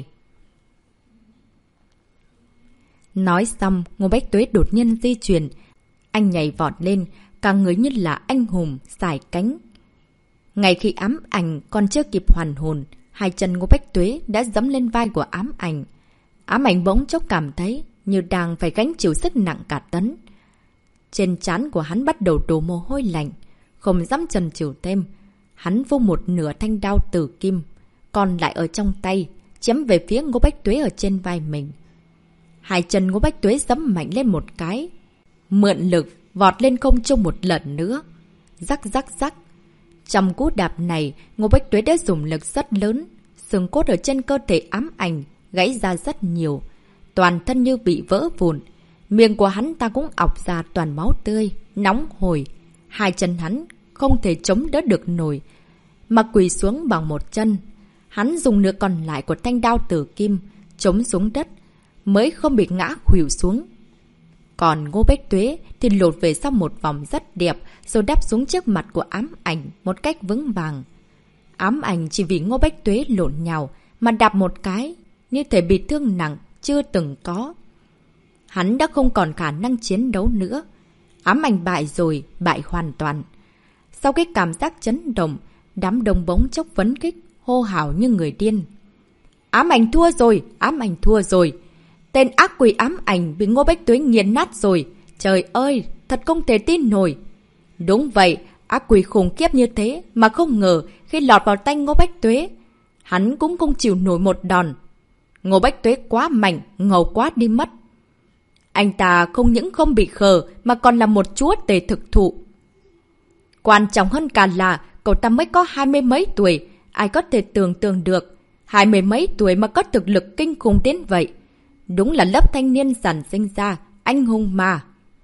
Nói xong, Ngô Bách Tuế đột nhiên di chuyển. Anh nhảy vọt lên, cả người như là anh hùng, xải cánh. Ngay khi ám ảnh còn chưa kịp hoàn hồn, hai chân Ngô Bách Tuế đã giẫm lên vai của ám ảnh. Ám ảnh bỗng chốc cảm thấy như đang phải gánh chịu sức nặng cả tấn. Trên trán của hắn bắt đầu đổ mồ hôi lạnh, không dám chần chừ thêm. Hắn vung một nửa thanh đao tử kim, còn lại ở trong tay, chém về phía Ngô Bách Tuế ở trên vai mình. Hai chân Ngô Bách Tuế giẫm mạnh lên một cái, mượn lực vọt lên không trung một lần nữa. Rắc rắc rắc. Trong cú đạp này, Ngô Bách Tuế đã dùng lực rất lớn, xương cốt ở trên cơ thể ám ảnh gãy ra rất nhiều, toàn thân như bị vỡ vụn. Miệng của hắn ta cũng ọc ra toàn máu tươi, nóng hổi. Hai chân hắn không thể chống đỡ được nổi, mà quỳ xuống bằng một chân. Hắn dùng nửa còn lại của thanh đao tử kim chống xuống đất, mới không bị ngã khuỵu xuống. Còn Ngô Bách Tuế thì lột về sau một vòng rất đẹp, rồi đáp xuống trước mặt của ám ảnh một cách vững vàng. Ám ảnh chỉ vì Ngô Bách Tuế lộn nhào mà đạp một cái, như thể bị thương nặng chưa từng có. Hắn đã không còn khả năng chiến đấu nữa. Ám ảnh bại rồi, bại hoàn toàn. Sau cái cảm giác chấn động, đám đông bỗng chốc phấn khích, hô hào như người điên. Ám ảnh thua rồi, ám ảnh thua rồi. Tên ác quỷ ám ảnh bị Ngô Bách Tuế nghiền nát rồi. Trời ơi, thật không thể tin nổi. Đúng vậy, ác quỷ khủng khiếp như thế mà không ngờ khi lọt vào tay Ngô Bách Tuế, hắn cũng không chịu nổi một đòn. Ngô Bách Tuế quá mạnh, ngầu quá đi mất. Anh ta không những không bị khờ mà còn là một chúa tể thực thụ. Quan trọng hơn cả là cậu ta mới có hai mươi mấy tuổi, ai có thể tưởng tượng được. Hai mươi mấy tuổi mà có thực lực kinh khủng đến vậy. Đúng là lớp thanh niên sản sinh ra, anh hùng mà.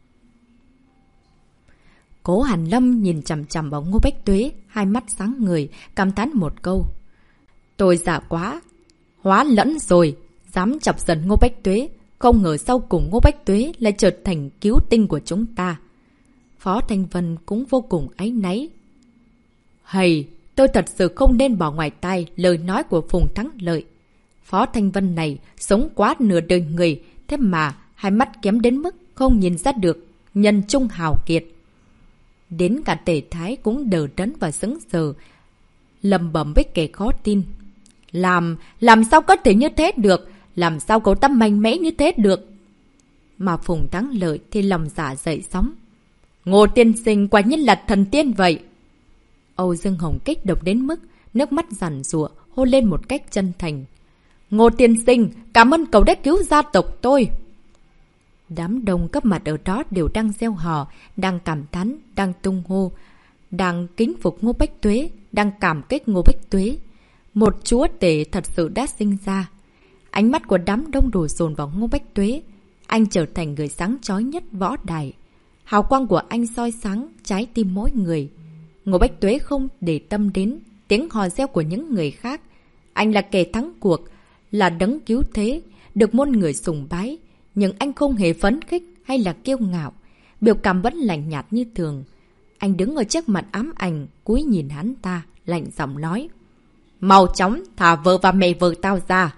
Cố Hàn Lâm nhìn chằm chằm vào Ngô Bách Tuế, hai mắt sáng người, cảm thán một câu. Tôi giả quá, hóa lẫn rồi, dám chọc giận Ngô Bách Tuế. Không ngờ sau cùng Ngô Bách Tuế lại trở thành cứu tinh của chúng ta. Phó Thanh Vân cũng vô cùng áy náy. Hầy, tôi thật sự không nên bỏ ngoài tai lời nói của Phùng Thắng Lợi. Phó Thanh Vân này sống quá nửa đời người, thế mà hai mắt kém đến mức không nhìn ra được nhân trung hào kiệt. Đến cả Tề Thái cũng đờ đẫn và sững sờ, lầm bẩm với kẻ khó tin. Làm, làm sao có thể như thế được? Làm sao cậu ta mạnh mẽ như thế được? Mà Phùng Thắng Lợi thì lòng dạ dậy sóng. Ngô tiên sinh quả nhiên là thần tiên vậy. Âu Dương Hồng kích động đến mức nước mắt giàn giụa, hôn lên một cách chân thành. Ngô tiên sinh, cảm ơn cậu đã cứu gia tộc tôi. Đám đông cấp mặt ở đó đều đang gieo hò, đang cảm thán, đang tung hô, đang kính phục Ngô Bách Tuế, đang cảm kích Ngô Bách Tuế. Một chúa tể thật sự đã sinh ra. Ánh mắt của đám đông đổ dồn vào Ngô Bách Tuế. Anh trở thành người sáng chói nhất võ đài. Hào quang của anh soi sáng trái tim mỗi người. Ngô Bách Tuế không để tâm đến tiếng hò reo của những người khác. Anh là kẻ thắng cuộc, là đấng cứu thế, được muôn người sùng bái. Nhưng anh không hề phấn khích hay là kiêu ngạo. Biểu cảm vẫn lạnh nhạt như thường. Anh đứng ở trước mặt ám ảnh, cúi nhìn hắn ta, lạnh giọng nói. Mau chóng thả vợ và mẹ vợ tao ra.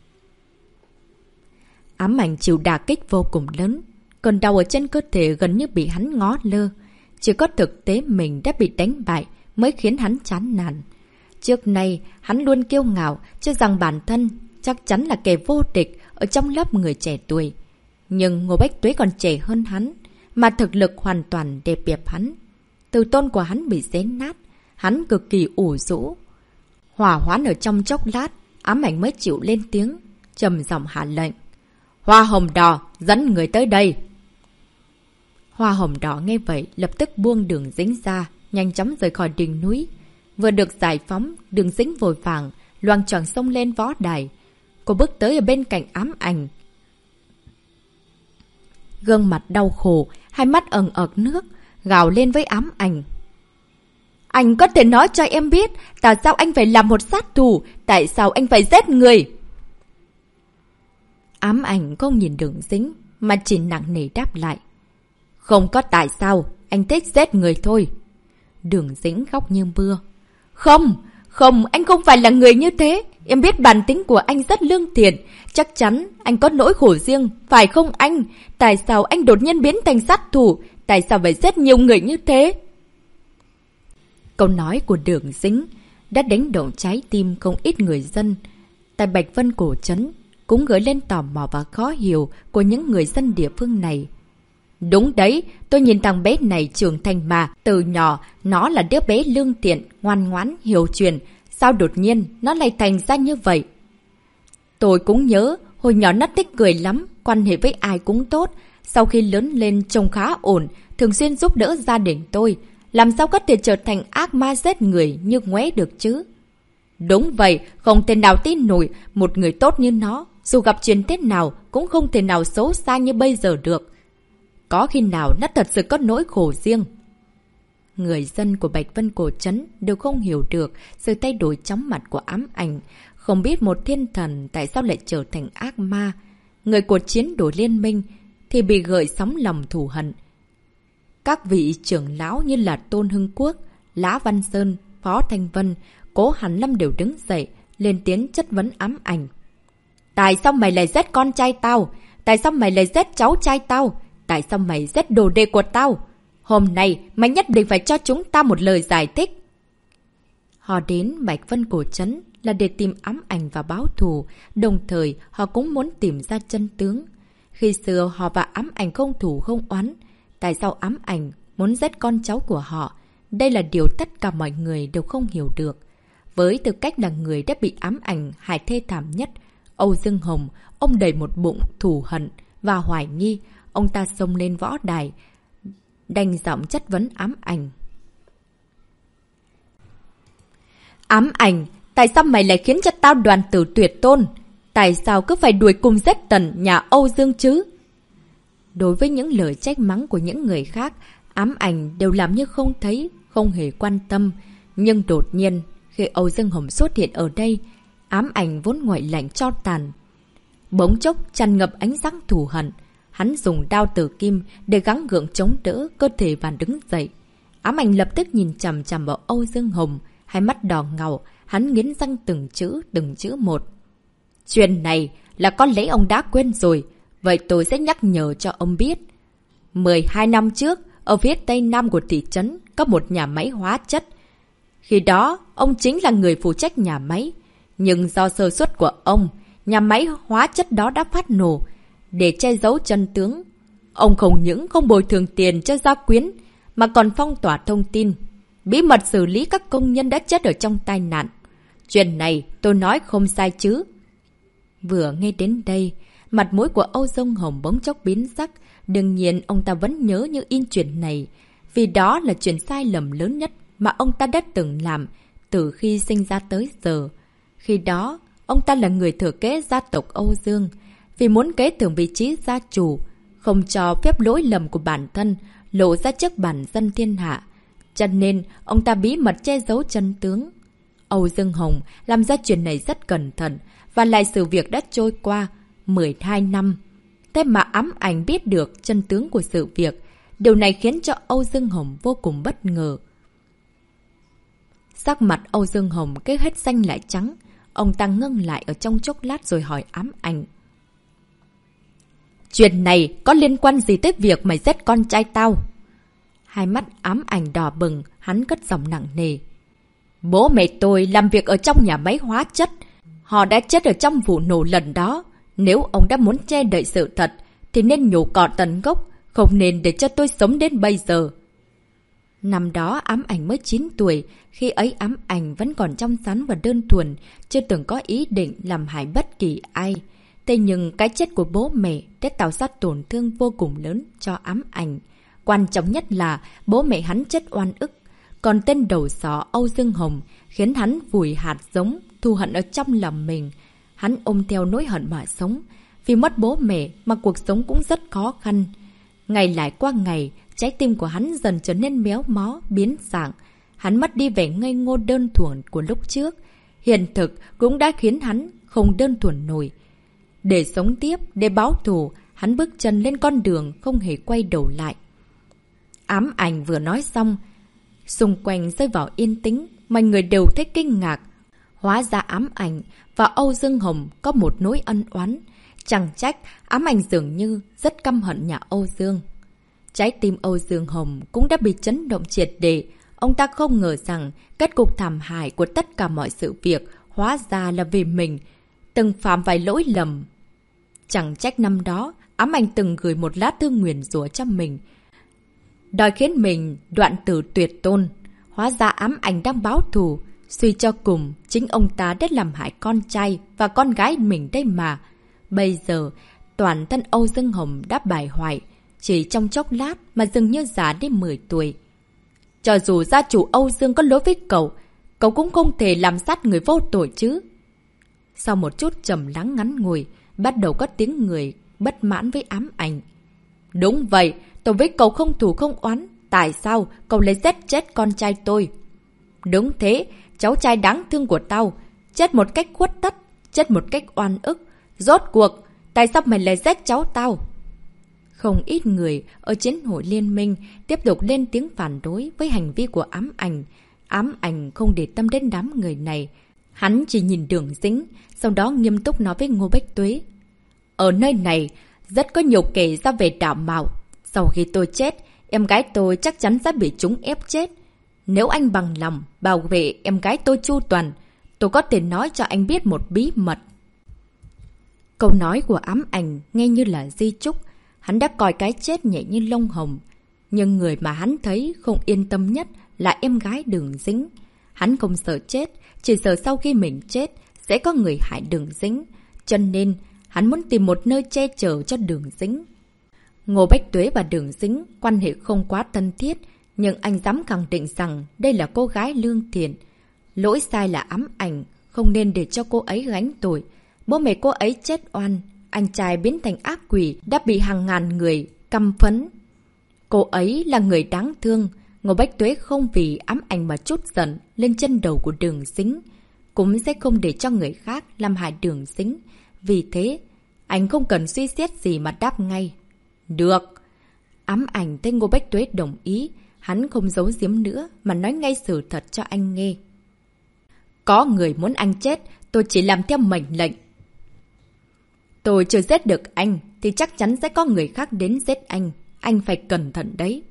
Ám ảnh chịu đả kích vô cùng lớn. Cơn đau ở trên cơ thể gần như bị hắn ngó lơ. Chỉ có thực tế mình đã bị đánh bại mới khiến hắn chán nản. Trước nay, hắn luôn kiêu ngạo, cho rằng bản thân chắc chắn là kẻ vô địch ở trong lớp người trẻ tuổi. Nhưng Ngô Bách Tuế còn trẻ hơn hắn, mà thực lực hoàn toàn đẹp bẹp hắn. Từ tôn của hắn bị xé nát, hắn cực kỳ ủ rũ. Hỏa hoãn ở trong chốc lát, ám ảnh mới chịu lên tiếng, trầm giọng hạ lệnh. Hoa hồng đỏ, dẫn người tới đây. Hoa hồng đỏ nghe vậy, lập tức buông Đường Dĩnh ra, nhanh chóng rời khỏi đỉnh núi. Vừa được giải phóng, Đường Dĩnh vội vàng, loằng choạng xông lên võ đài. Cô bước tới ở bên cạnh ám ảnh. Gương mặt đau khổ, hai mắt ẩn ực nước, gào lên với ám ảnh. Anh có thể nói cho em biết, tại sao anh phải làm một sát thủ, tại sao anh phải giết người? Ám ảnh không nhìn Đường Dĩnh, mà chỉ nặng nề đáp lại. Không có tại sao, anh thích giết người thôi. Đường Dĩnh khóc như mưa. Không, không, anh không phải là người như thế. Em biết bản tính của anh rất lương thiện. Chắc chắn anh có nỗi khổ riêng, phải không anh? Tại sao anh đột nhiên biến thành sát thủ? Tại sao phải giết nhiều người như thế? Câu nói của Đường Dĩnh đã đánh động trái tim không ít người dân. Tại Bạch Vân Cổ Trấn cũng gửi lên tò mò và khó hiểu của những người dân địa phương này. Đúng đấy, tôi nhìn thằng bé này trưởng thành mà, từ nhỏ nó là đứa bé lương thiện, ngoan ngoãn, hiểu chuyện. Sao đột nhiên nó lại thành ra như vậy? Tôi cũng nhớ, hồi nhỏ nó thích cười lắm, quan hệ với ai cũng tốt. Sau khi lớn lên trông khá ổn, thường xuyên giúp đỡ gia đình tôi. Làm sao có thể trở thành ác ma giết người như Ngoé được chứ? Đúng vậy, không thể nào tin nổi, một người tốt như nó, dù gặp chuyện thế nào cũng không thể nào xấu xa như bây giờ được. Có khi nào nó thật sự có nỗi khổ riêng? Người dân của Bạch Vân Cổ Trấn đều không hiểu được sự thay đổi chóng mặt của ám ảnh. Không biết một thiên thần tại sao lại trở thành ác ma. Người của chiến đội liên minh thì bị gợi sóng lòng thù hận. Các vị trưởng lão như là Tôn Hưng Quốc, Lã Văn Sơn, Phó Thanh Vân, Cố Hàn Lâm đều đứng dậy, lên tiếng chất vấn ám ảnh. Tại sao mày lại giết con trai tao? Tại sao mày lại giết cháu trai tao? Tại sao mày giết đồ đệ của tao? Hôm nay mày nhất định phải cho chúng ta một lời giải thích. Họ đến Bạch Vân Cổ Trấn là để tìm ám ảnh và báo thù, đồng thời họ cũng muốn tìm ra chân tướng. Khi xưa họ và ám ảnh không thù không oán, tại sao ám ảnh muốn giết con cháu của họ? Đây là điều tất cả mọi người đều không hiểu được. Với tư cách là người đã bị ám ảnh hại thê thảm nhất, Âu Dương Hồng, ông đầy một bụng thù hận và hoài nghi. Ông ta xông lên võ đài, đành giọng chất vấn ám ảnh. Ám ảnh, tại sao mày lại khiến cho tao đoàn tử tuyệt tôn? Tại sao cứ phải đuổi cùng giết tần nhà Âu Dương chứ? Đối với những lời trách mắng của những người khác, ám ảnh đều làm như không thấy, không hề quan tâm. Nhưng đột nhiên, khi Âu Dương Hồng xuất hiện ở đây, ám ảnh vốn ngoại lạnh cho tàn. Bỗng chốc tràn ngập ánh sáng thù hận. Hắn dùng đao tử kim để gắng gượng chống đỡ cơ thể và đứng dậy. Ám ảnh lập tức nhìn chằm chằm vào Âu Dương Hồng, hai mắt đỏ ngầu, hắn nghiến răng từng chữ, từng chữ một. Chuyện này là có lẽ ông đã quên rồi, vậy tôi sẽ nhắc nhở cho ông biết. mười hai năm trước, ở phía tây nam của thị trấn có một nhà máy hóa chất. Khi đó, ông chính là người phụ trách nhà máy. Nhưng do sơ suất của ông, nhà máy hóa chất đó đã phát nổ. Để che giấu chân tướng, ông không những không bồi thường tiền cho gia quyến, mà còn phong tỏa thông tin, bí mật xử lý các công nhân đã chết ở trong tai nạn. Chuyện này tôi nói không sai chứ? Vừa nghe đến đây, mặt mũi của Âu Dương Hồng bỗng chốc biến sắc. Đương nhiên ông ta vẫn nhớ như in chuyện này, vì đó là chuyện sai lầm lớn nhất mà ông ta đã từng làm từ khi sinh ra tới giờ. Khi đó, ông ta là người thừa kế gia tộc Âu Dương. Vì muốn kế thừa vị trí gia chủ, không cho phép lỗi lầm của bản thân lộ ra trước bản dân thiên hạ, cho nên ông ta bí mật che giấu chân tướng. Âu Dương Hồng làm ra chuyện này rất cẩn thận, và lại sự việc đã trôi qua mười hai năm. Thế mà ám ảnh biết được chân tướng của sự việc. Điều này khiến cho Âu Dương Hồng vô cùng bất ngờ. Sắc mặt Âu Dương Hồng cái hết xanh lại trắng. Ông ta ngưng lại ở trong chốc lát rồi hỏi ám ảnh. Chuyện này có liên quan gì tới việc mày giết con trai tao? Hai mắt ám ảnh đỏ bừng, hắn cất giọng nặng nề. Bố mẹ tôi làm việc ở trong nhà máy hóa chất. Họ đã chết ở trong vụ nổ lần đó. Nếu ông đã muốn che đậy sự thật, thì nên nhổ cỏ tận gốc, không nên để cho tôi sống đến bây giờ. Năm đó ám ảnh mới chín tuổi, khi ấy ám ảnh vẫn còn trong sáng và đơn thuần, chưa từng có ý định làm hại bất kỳ ai. Thế nhưng cái chết của bố mẹ đã tạo ra tổn thương vô cùng lớn cho ám ảnh. Quan trọng nhất là bố mẹ hắn chết oan ức. Còn tên đầu sỏ Âu Dương Hồng khiến hắn vùi hạt giống thù hận ở trong lòng mình. Hắn ôm theo nỗi hận mà sống. Vì mất bố mẹ mà cuộc sống cũng rất khó khăn. Ngày lại qua ngày, trái tim của hắn dần trở nên méo mó, biến dạng. Hắn mất đi vẻ ngây ngô đơn thuần của lúc trước. Hiện thực cũng đã khiến hắn không đơn thuần nổi. Để sống tiếp, để báo thù, hắn bước chân lên con đường không hề quay đầu lại. Ám ảnh vừa nói xong, xung quanh rơi vào yên tĩnh, mọi người đều thấy kinh ngạc. Hóa ra ám ảnh và Âu Dương Hồng có một nỗi ân oán. Chẳng trách ám ảnh dường như rất căm hận nhà Âu Dương. Trái tim Âu Dương Hồng cũng đã bị chấn động triệt để. Ông ta không ngờ rằng kết cục thảm hại của tất cả mọi sự việc hóa ra là vì mình từng phạm vài lỗi lầm. Chẳng trách năm đó, ám ảnh từng gửi một lá thư nguyền rủa cho mình, đòi khiến mình đoạn tử tuyệt tôn. Hóa ra ám ảnh đang báo thù. Suy cho cùng, chính ông ta đã làm hại con trai và con gái mình đây mà. Bây giờ, toàn thân Âu Dương Hồng đã bài hoại. Chỉ trong chốc lát mà dường như già đến mười tuổi. Cho dù gia chủ Âu Dương có lỗi với cậu, cậu cũng không thể làm sát người vô tội chứ. Sau một chút trầm lắng ngắn ngủi, bắt đầu có tiếng người bất mãn với ám ảnh. Đúng vậy, tôi với cậu không thù không oán. Tại sao cậu lại giết chết con trai tôi? Đúng thế, cháu trai đáng thương của tao. Chết một cách khuất tất, chết một cách oan ức. Rốt cuộc, tại sao mày lại giết cháu tao? Không ít người ở chiến hội liên minh tiếp tục lên tiếng phản đối với hành vi của ám ảnh. Ám ảnh không để tâm đến đám người này. Hắn chỉ nhìn Đường Dĩnh, sau đó nghiêm túc nói với Ngô Bách Tuế. Ở nơi này, rất có nhiều kẻ ra về đạo mạo. Sau khi tôi chết, em gái tôi chắc chắn sẽ bị chúng ép chết. Nếu anh bằng lòng bảo vệ em gái tôi chu toàn, tôi có thể nói cho anh biết một bí mật. Câu nói của ám ảnh nghe như là di chúc. Hắn đã coi cái chết nhẹ như lông hồng. Nhưng người mà hắn thấy không yên tâm nhất là em gái Đường Dĩnh. Hắn không sợ chết, chỉ sợ sau khi mình chết sẽ có người hại Đường Dĩnh. Cho nên hắn muốn tìm một nơi che chở cho Đường Dĩnh. Ngô Bách Tuế và Đường Dĩnh quan hệ không quá thân thiết, nhưng anh dám khẳng định rằng đây là cô gái lương thiện. Lỗi sai là ám ảnh, không nên để cho cô ấy gánh tội. Bố mẹ cô ấy chết oan, anh trai biến thành ác quỷ đã bị hàng ngàn người căm phẫn. Cô ấy là người đáng thương. Ngô Bách Tuế không vì ám ảnh mà trút giận lên chân đầu của Đường Dĩnh, cũng sẽ không để cho người khác làm hại Đường Dĩnh. Vì thế, anh không cần suy xét gì mà đáp ngay. Được. Ám ảnh thấy Ngô Bách Tuế đồng ý, hắn không giấu giếm nữa mà nói ngay sự thật cho anh nghe. Có người muốn anh chết, tôi chỉ làm theo mệnh lệnh. Tôi chưa giết được anh, thì chắc chắn sẽ có người khác đến giết anh. Anh phải cẩn thận đấy.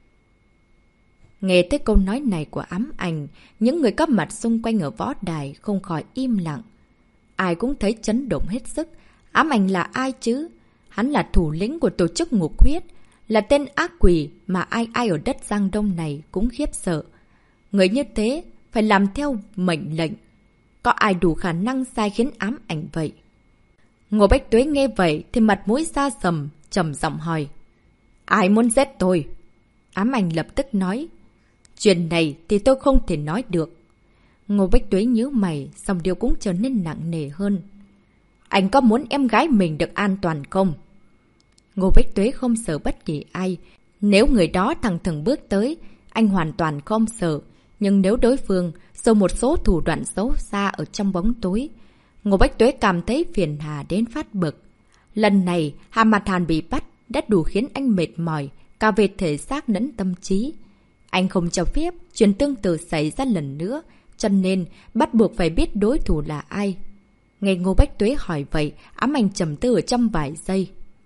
Nghe tới câu nói này của ám ảnh, những người có mặt xung quanh ở võ đài không khỏi im lặng. Ai cũng thấy chấn động hết sức. Ám ảnh là ai chứ? Hắn là thủ lĩnh của tổ chức ngục huyết, là tên ác quỷ mà ai ai ở đất Giang Đông này cũng khiếp sợ. Người như thế phải làm theo mệnh lệnh. Có ai đủ khả năng sai khiến ám ảnh vậy? Ngô Bách Tuế nghe vậy thì mặt mũi xa sầm, trầm giọng hỏi. Ai muốn giết tôi? Ám ảnh lập tức nói. Chuyện này thì tôi không thể nói được. Ngô Bách Tuế nhíu mày, song điều cũng trở nên nặng nề hơn. Anh có muốn em gái mình được an toàn không? Ngô Bách Tuế không sợ bất kỳ ai. Nếu người đó thẳng thừng bước tới, anh hoàn toàn không sợ. Nhưng nếu đối phương dùng một số thủ đoạn xấu xa ở trong bóng tối, Ngô Bách Tuế cảm thấy phiền hà đến phát bực. Lần này, Hà Mạt Hàn bị bắt đã đủ khiến anh mệt mỏi, cả về thể xác lẫn tâm trí. Anh không cho phép chuyện tương tự xảy ra lần nữa, cho nên bắt buộc phải biết đối thủ là ai. Nghe Ngô Bách Tuế hỏi vậy, ám ảnh trầm tư ở trong vài giây.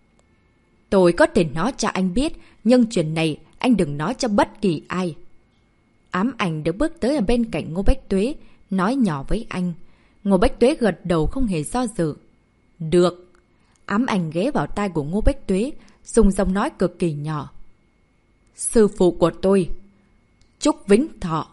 Tôi có thể nói cho anh biết, nhưng chuyện này anh đừng nói cho bất kỳ ai. Ám ảnh được bước tới ở bên cạnh Ngô Bách Tuế, nói nhỏ với anh. Ngô Bách Tuế gật đầu không hề do dự. Được. Ám ảnh ghé vào tai của Ngô Bách Tuế, dùng giọng nói cực kỳ nhỏ. Sư phụ của tôi, Trúc Vĩnh Thọ.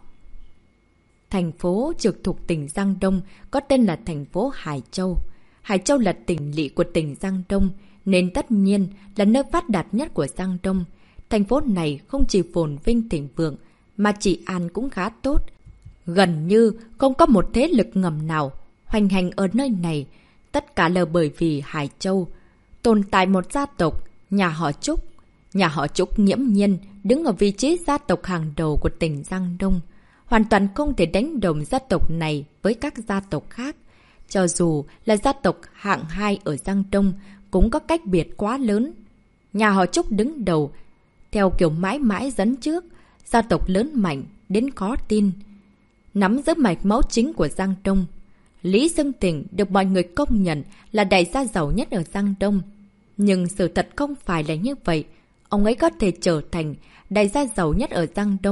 Thành phố trực thuộc tỉnh Giang Đông có tên là thành phố Hải Châu. Hải Châu là tỉnh lỵ của tỉnh Giang Đông, nên tất nhiên là nơi phát đạt nhất của Giang Đông. Thành phố này không chỉ phồn vinh thịnh vượng, mà trị an cũng khá tốt. Gần như không có một thế lực ngầm nào hoành hành ở nơi này. Tất cả là bởi vì Hải Châu tồn tại một gia tộc, nhà họ Trúc. Nhà họ Trúc nghiễm nhiên đứng ở vị trí gia tộc hàng đầu của tỉnh Giang Đông. Hoàn toàn không thể đánh đồng gia tộc này với các gia tộc khác. Cho dù là gia tộc hạng hai ở Giang Đông cũng có cách biệt quá lớn. Nhà họ Trúc đứng đầu, theo kiểu mãi mãi dẫn trước, gia tộc lớn mạnh đến khó tin. Nắm giữ mạch máu chính của Giang Đông. Lý Dương Tỉnh được mọi người công nhận là đại gia giàu nhất ở Giang Đông. Nhưng sự thật không phải là như vậy. Ông ấy có thể trở thành đại gia giàu nhất ở Giang Đông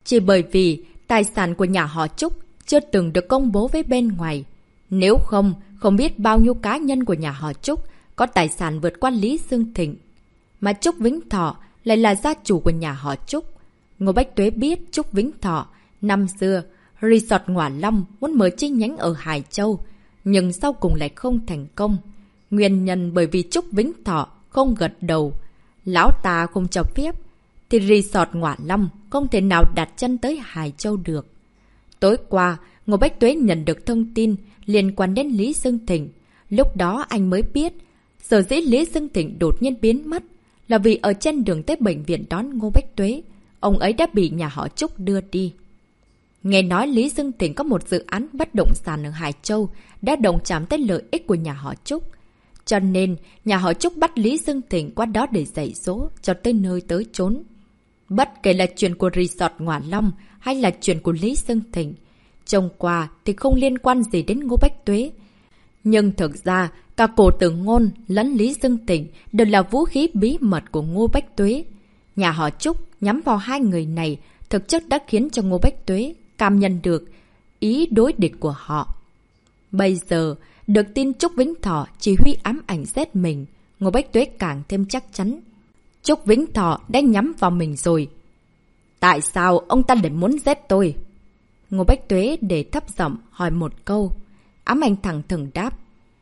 Chỉ bởi vì tài sản của nhà họ Trúc chưa từng được công bố với bên ngoài. Nếu không, không biết bao nhiêu cá nhân của nhà họ Trúc có tài sản vượt qua Lý Xương Thịnh. Mà Trúc Vĩnh Thọ lại là gia chủ của nhà họ Trúc. Ngô Bách Tuế biết Trúc Vĩnh Thọ năm xưa Resort Ngọa Long muốn mở chi nhánh ở Hải Châu, nhưng sau cùng lại không thành công. Nguyên nhân bởi vì Trúc Vĩnh Thọ không gật đầu. Lão ta không cho phép, thì Resort Ngọa Long không thể nào đặt chân tới Hải Châu được. Tối qua, Ngô Bách Tuế nhận được thông tin liên quan đến Lý Xương Thịnh. Lúc đó anh mới biết, sở dĩ Lý Xương Thịnh đột nhiên biến mất là vì ở trên đường tới bệnh viện đón Ngô Bách Tuế, ông ấy đã bị nhà họ Trúc đưa đi. Nghe nói Lý Xương Thịnh có một dự án bất động sản ở Hải Châu đã đồng chạm tới lợi ích của nhà họ Trúc. Cho nên, nhà họ Trúc bắt Lý Xương Thịnh qua đó để dạy dỗ cho tới nơi tới chốn. Bất kể là chuyện của Resort Ngọa Long hay là chuyện của Lý Xương Thịnh, trông qua thì không liên quan gì đến Ngô Bách Tuế. Nhưng thực ra, cả Cổ Tử Ngôn lẫn Lý Xương Thịnh đều là vũ khí bí mật của Ngô Bách Tuế. Nhà họ Trúc nhắm vào hai người này thực chất đã khiến cho Ngô Bách Tuế cảm nhận được ý đối địch của họ. Bây giờ, được tin Trúc Vĩnh Thọ chỉ huy ám ảnh giết mình, Ngô Bách Tuế càng thêm chắc chắn. Trúc Vĩnh Thọ đã nhắm vào mình rồi. Tại sao ông ta lại muốn giết tôi? Ngô Bách Tuế để thấp giọng hỏi một câu. Ám ảnh thẳng thừng đáp.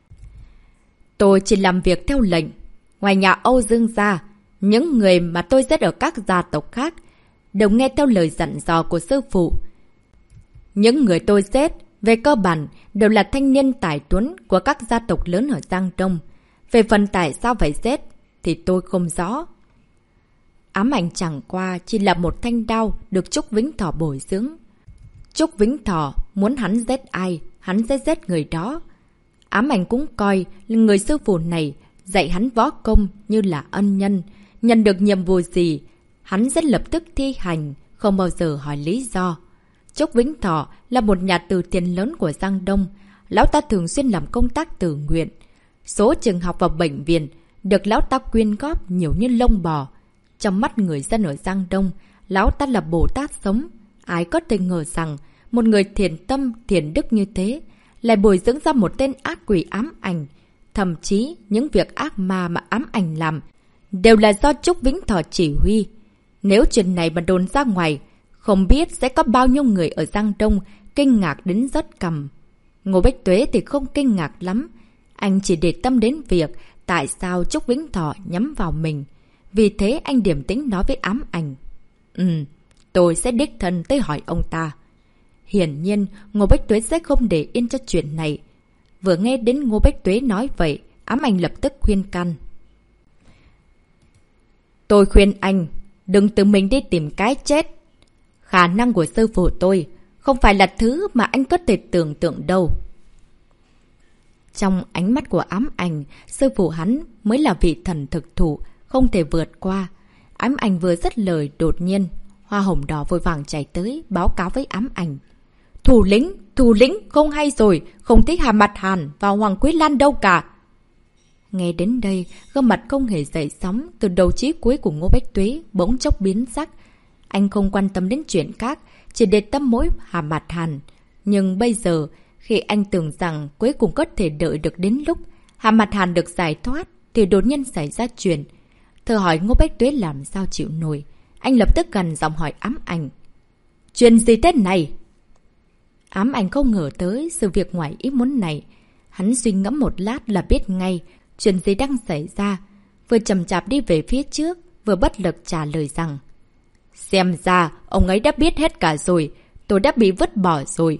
Tôi chỉ làm việc theo lệnh. Ngoài nhà Âu Dương ra, những người mà tôi giết ở các gia tộc khác đều nghe theo lời dặn dò của sư phụ. Những người tôi giết, về cơ bản, đều là thanh niên tài tuấn của các gia tộc lớn ở Giang Đông. Về phần tại sao phải giết, thì tôi không rõ. Ám ảnh chẳng qua chỉ là một thanh đao được Trúc Vĩnh Thọ bồi dưỡng. Trúc Vĩnh Thọ muốn hắn giết ai, hắn sẽ giết người đó. Ám ảnh cũng coi người sư phụ này dạy hắn võ công như là ân nhân. Nhận được nhiệm vụ gì, hắn sẽ lập tức thi hành, không bao giờ hỏi lý do. Trúc Vĩnh Thọ là một nhà từ thiện lớn của Giang Đông. Lão ta thường xuyên làm công tác từ nguyện. Số trường học và bệnh viện được lão ta quyên góp nhiều như lông bò. Trong mắt người dân ở Giang Đông, lão ta là Bồ Tát sống. Ai có thể ngờ rằng một người thiện tâm, thiện đức như thế lại bồi dưỡng ra một tên ác quỷ ám ảnh. Thậm chí những việc ác ma mà ám ảnh làm đều là do Trúc Vĩnh Thọ chỉ huy. Nếu chuyện này mà đồn ra ngoài, không biết sẽ có bao nhiêu người ở Giang Đông kinh ngạc đến rớt cằm. Ngô Bách Tuế thì không kinh ngạc lắm. Anh chỉ để tâm đến việc tại sao Trúc Vĩnh Thọ nhắm vào mình. Vì thế anh điềm tĩnh nói với ám ảnh. Ừ, tôi sẽ đích thân tới hỏi ông ta. Hiển nhiên, Ngô Bách Tuế sẽ không để yên cho chuyện này. Vừa nghe đến Ngô Bách Tuế nói vậy, ám ảnh lập tức khuyên can. Tôi khuyên anh, đừng tự mình đi tìm cái chết. Khả năng của sư phụ tôi không phải là thứ mà anh có thể tưởng tượng đâu. Trong ánh mắt của ám ảnh, sư phụ hắn mới là vị thần thực thụ, không thể vượt qua. Ám ảnh vừa dứt lời đột nhiên, Hoa Hồng Đỏ vội vàng chạy tới, báo cáo với ám ảnh. Thủ lĩnh, thủ lĩnh, không hay rồi, không thích Hà Mặt Hàn và Hoàng Quý Lan đâu cả. Nghe đến đây, gương mặt không hề dậy sóng từ đầu chí cuối của Ngô Bách Tuế bỗng chốc biến sắc. Anh không quan tâm đến chuyện khác, chỉ để tâm mỗi Hà Mặt Hàn. Nhưng bây giờ, khi anh tưởng rằng cuối cùng có thể đợi được đến lúc Hà Mặt Hàn được giải thoát, thì đột nhiên xảy ra chuyện. Thử hỏi Ngô Bách Tuế làm sao chịu nổi. Anh lập tức gần giọng hỏi ám ảnh. Chuyện gì thế này? Ám ảnh không ngờ tới sự việc ngoài ý muốn này. Hắn suy ngẫm một lát là biết ngay chuyện gì đang xảy ra. Vừa chậm chạp đi về phía trước, vừa bất lực trả lời rằng. Xem ra, ông ấy đã biết hết cả rồi. Tôi đã bị vứt bỏ rồi.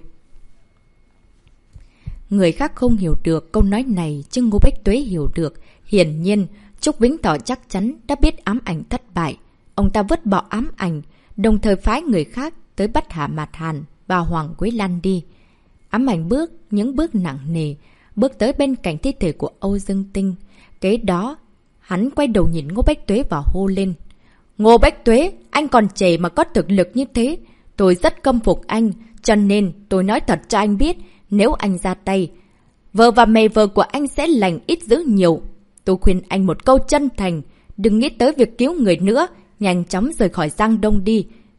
Người khác không hiểu được câu nói này, chứ Ngô Bách Tuế hiểu được. Hiển nhiên, Trúc Vĩnh Thọ chắc chắn đã biết ám ảnh thất bại. Ông ta vứt bỏ ám ảnh, đồng thời phái người khác tới bắt Hạ Mạt Hàn và Hoàng Quế Lan đi. Ám ảnh bước những bước nặng nề, bước tới bên cạnh thi thể của Âu Dương Tinh. Kế đó, hắn quay đầu nhìn Ngô Bách Tuế và hô lên. Ngô Bách Tuế, anh còn trẻ mà có thực lực như thế. Tôi rất căm phục anh, cho nên tôi nói thật cho anh biết, nếu anh ra tay, vợ và mẹ vợ của anh sẽ lành ít dữ nhiều. Tôi khuyên anh một câu chân thành, đừng nghĩ tới việc cứu người nữa, nhanh chóng rời khỏi Giang Đông đi.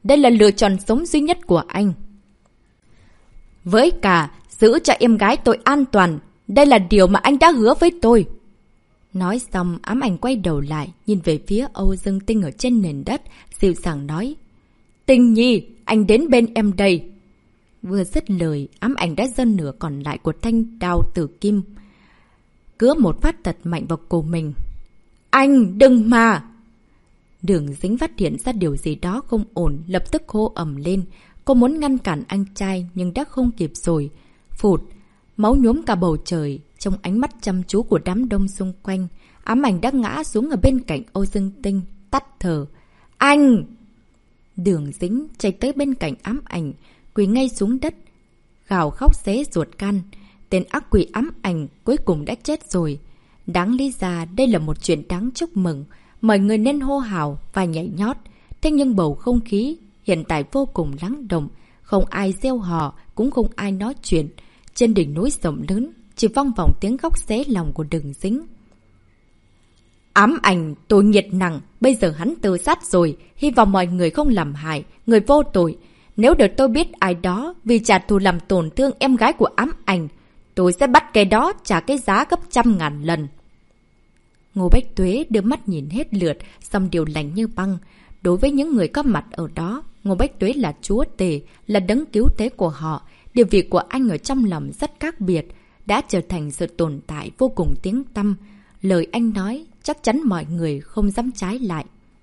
đây là lựa chọn sống duy nhất của anh. Với cả, giữ cho em gái tôi an toàn, đây là điều mà anh đã hứa với tôi. Nói xong, ám ảnh quay đầu lại, nhìn về phía Âu Dương Tinh ở trên nền đất, dịu dàng nói. Tinh Nhi, anh đến bên em đây. Vừa dứt lời, ám ảnh đã giơ nửa còn lại của thanh đao tử kim. Cứa một phát thật mạnh vào cổ mình. Anh, đừng mà! Đường Dính phát hiện ra điều gì đó không ổn, lập tức hô ầm lên. Cô muốn ngăn cản anh trai, nhưng đã không kịp rồi. Phụt, máu nhuốm cả bầu trời, trong ánh mắt chăm chú của đám đông xung quanh. Ám ảnh đã ngã xuống ở bên cạnh Âu Dương Tinh, tắt thở. Anh! Đường Dính chạy tới bên cạnh ám ảnh, quỳ ngay xuống đất, gào khóc xé ruột gan. Tên ác quỷ ám ảnh cuối cùng đã chết rồi. Đáng lý ra đây là một chuyện đáng chúc mừng, mọi người nên hô hào và nhảy nhót. Thế nhưng bầu không khí hiện tại vô cùng lắng động, không ai reo hò, cũng không ai nói chuyện. Trên đỉnh núi rộng lớn chỉ vang vọng tiếng khóc xé lòng của Đường Dính. Ám ảnh tội nghiệt nặng, bây giờ hắn tự sát rồi, hy vọng mọi người không làm hại người vô tội. Nếu được tôi biết ai đó vì trả thù làm tổn thương em gái của ám ảnh, tôi sẽ bắt cái đó trả cái giá gấp trăm ngàn lần. Ngô Bách Tuế đưa mắt nhìn hết lượt, xong điều lạnh như băng. Đối với những người có mặt ở đó, Ngô Bách Tuế là chúa tể, là đấng cứu thế của họ. Địa vị của anh ở trong lòng rất khác biệt, đã trở thành sự tồn tại vô cùng tiếng tăm. Lời anh nói, chắc chắn mọi người không dám trái lại.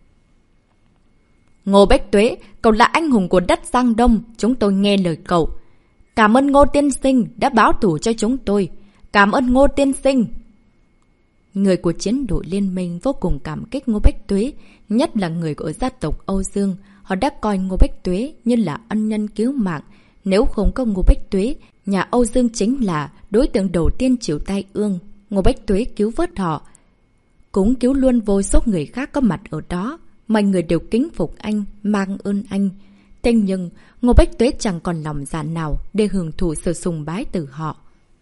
Ngô Bách Tuế, cậu là anh hùng của đất Giang Đông, chúng tôi nghe lời cậu. Cảm ơn Ngô Tiên Sinh đã báo thù cho chúng tôi. Cảm ơn Ngô Tiên Sinh. Người của chiến đội liên minh vô cùng cảm kích Ngô Bách Tuế, nhất là người của gia tộc Âu Dương. Họ đã coi Ngô Bách Tuế như là ân nhân cứu mạng. Nếu không có Ngô Bách Tuế, nhà Âu Dương chính là đối tượng đầu tiên chịu tai ương. Ngô Bách Tuế cứu vớt họ, cũng cứu luôn vô số người khác có mặt ở đó. Mọi người đều kính phục anh, mang ơn anh. Thế nhưng, Ngô Bách Tuế chẳng còn lòng dạ nào để hưởng thụ sự sùng bái từ họ.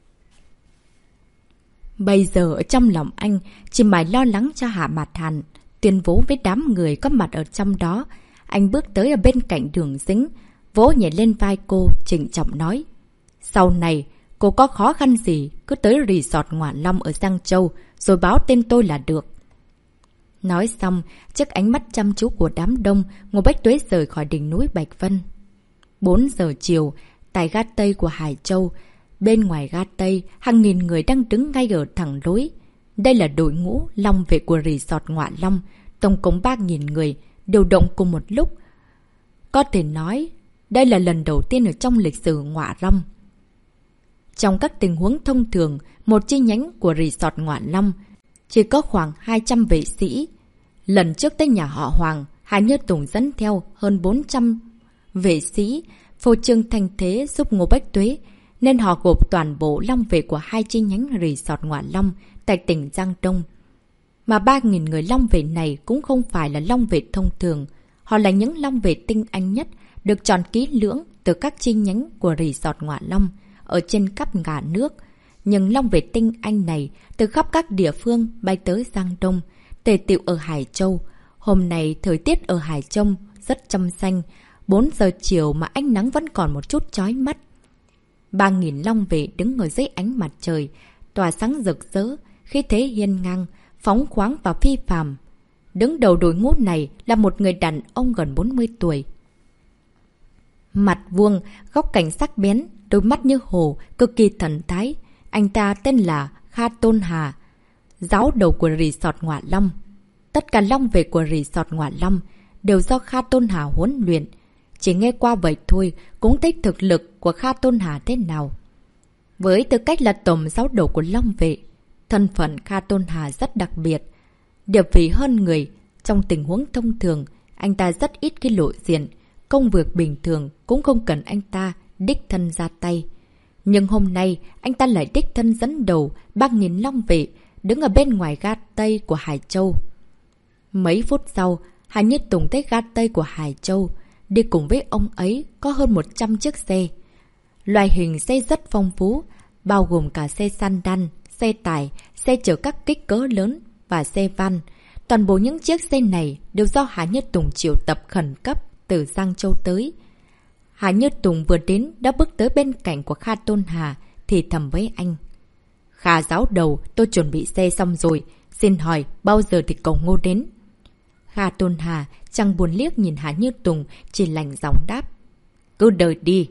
Bây giờ ở trong lòng anh chỉ mãi lo lắng cho Hạ Mạt Hàn. Tuyên bố với đám người có mặt ở trong đó. Anh bước tới ở bên cạnh Đường Dính, vỗ nhẹ lên vai cô, trịnh trọng nói. Sau này, cô có khó khăn gì, cứ tới resort Ngọa Long ở Giang Châu, rồi báo tên tôi là được. Nói xong, trước ánh mắt chăm chú của đám đông, Ngô Bách Tuế rời khỏi đỉnh núi Bạch Vân. bốn giờ chiều, tại ga Tây của Hải Châu. Bên ngoài ga Tây, hàng nghìn người đang đứng ngay ở thẳng lối. Đây là đội ngũ Long vệ của resort Ngọa Long, tổng cộng ba nghìn người, điều động cùng một lúc. Có thể nói, đây là lần đầu tiên ở trong lịch sử Ngọa Long. Trong các tình huống thông thường, một chi nhánh của resort Ngọa Long chỉ có khoảng hai trăm vệ sĩ. Lần trước tới nhà họ Hoàng, Hà Như Tùng dẫn theo hơn bốn trăm vệ sĩ, phô trương thanh thế giúp Ngô Bách Tuế, nên họ gộp toàn bộ long vệ của hai chi nhánh resort Ngọa Long tại tỉnh Giang Đông. Mà ba nghìn người long vệ này cũng không phải là long vệ thông thường, họ là những long vệ tinh anh nhất, được chọn kỹ lưỡng từ các chi nhánh của resort Ngọa Long ở trên khắp cả nước. Nhưng long vệ tinh anh này từ khắp các địa phương bay tới Giang Đông, tề tựu ở Hải Châu. Hôm nay thời tiết ở Hải Châu rất trong xanh, bốn giờ chiều mà ánh nắng vẫn còn một chút chói mắt. ba nghìn long vệ đứng ở dưới ánh mặt trời, tỏa sáng rực rỡ, khí thế hiên ngang, phóng khoáng và phi phàm. Đứng đầu đội ngũ này là một người đàn ông gần bốn mươi tuổi. Mặt vuông, góc cạnh sắc bén, đôi mắt như hồ, cực kỳ thần thái. Anh ta tên là Kha Tôn Hà, giáo đầu của resort Ngọa Long. Tất cả long vệ của resort Ngọa Long đều do Kha Tôn Hà huấn luyện. Chỉ nghe qua vậy thôi cũng thấy thực lực của Kha Tôn Hà thế nào. Với tư cách là tổng giáo đầu của long vệ, thân phận Kha Tôn Hà rất đặc biệt, địa vị hơn người. Trong tình huống thông thường, anh ta rất ít khi lộ diện, công việc bình thường cũng không cần anh ta đích thân ra tay. Nhưng hôm nay, anh ta lại đích thân dẫn đầu ba nghìn long vệ đứng ở bên ngoài ga Tây của Hải Châu. Mấy phút sau, Hà Nhất Tùng tới ga Tây của Hải Châu. Đi cùng với ông ấy có hơn một trăm chiếc xe. Loại hình xe rất phong phú, bao gồm cả xe san đan, xe tải, xe chở các kích cỡ lớn và xe van. Toàn bộ những chiếc xe này đều do Hà Nhất Tùng triệu tập khẩn cấp từ Giang Châu tới. Hà Như Tùng vừa đến đã bước tới bên cạnh của Kha Tôn Hà thì thầm với anh. Kha giáo đầu, tôi chuẩn bị xe xong rồi. Xin hỏi bao giờ thì cậu Ngô đến? Kha Tôn Hà chẳng buồn liếc nhìn Hà Như Tùng, chỉ lạnh giọng đáp. Cứ đợi đi.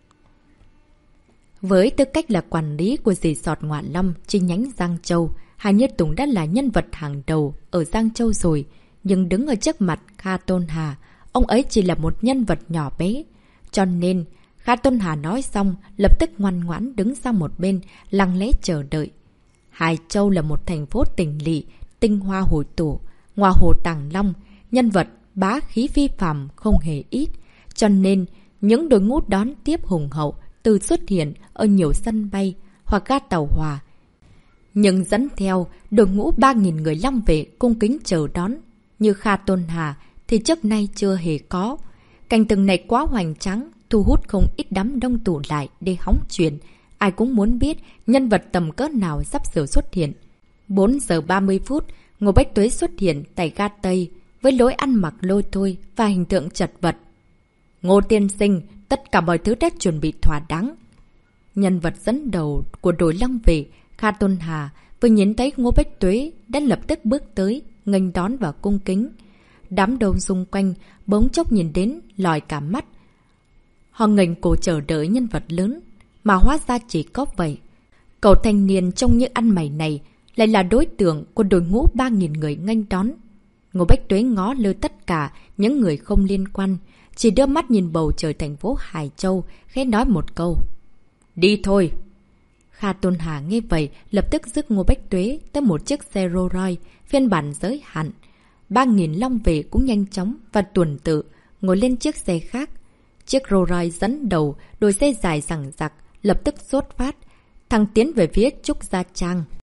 Với tư cách là quản lý của resort Ngọa Long chi nhánh Giang Châu, Hà Như Tùng đã là nhân vật hàng đầu ở Giang Châu rồi. Nhưng đứng ở trước mặt Kha Tôn Hà, ông ấy chỉ là một nhân vật nhỏ bé. Cho nên, Kha Tôn Hà nói xong, lập tức ngoan ngoãn đứng sang một bên, lặng lẽ chờ đợi. Hải Châu là một thành phố tỉnh lỵ, tinh hoa hội tụ, ngoa hồ Tàng Long, nhân vật bá khí phi phàm không hề ít. Cho nên, những đội ngũ đón tiếp hùng hậu từ xuất hiện ở nhiều sân bay hoặc ga tàu hỏa. Nhưng dẫn theo đội ngũ ba nghìn người Long vệ cung kính chờ đón như Kha Tôn Hà thì trước nay chưa hề có. Cảnh tượng này quá hoành tráng, thu hút không ít đám đông tụ lại để hóng chuyện. Ai cũng muốn biết nhân vật tầm cỡ nào sắp sửa xuất hiện. bốn giờ ba mươi phút, Ngô Bách Tuế xuất hiện tại ga Tây với lối ăn mặc lôi thôi và hình tượng chật vật. Ngô tiên sinh, tất cả mọi thứ đã chuẩn bị thỏa đáng. Nhân vật dẫn đầu của đội Long vệ, Kha Tôn Hà, vừa nhìn thấy Ngô Bách Tuế đã lập tức bước tới, nghênh đón và cung kính. Đám đông xung quanh bỗng chốc nhìn đến lòi cả mắt. Họ nghênh cổ chờ đợi nhân vật lớn, mà hóa ra chỉ có vậy. Cậu thanh niên trông như ăn mày này lại là đối tượng của đội ngũ ba nghìn người nghênh đón. Ngô Bách Tuế ngó lơ tất cả những người không liên quan, chỉ đưa mắt nhìn bầu trời thành phố Hải Châu, khẽ nói một câu. Đi thôi! Kha Tôn Hà nghe vậy, lập tức rước Ngô Bách Tuế tới một chiếc xe Rolls Royce phiên bản giới hạn. Ba nghìn Long vệ cũng nhanh chóng và tuần tự ngồi lên chiếc xe khác. Chiếc Rolls Royce dẫn đầu, đôi xe dài rằng rặc, lập tức xuất phát, thăng tiến về phía Trúc Gia Trang.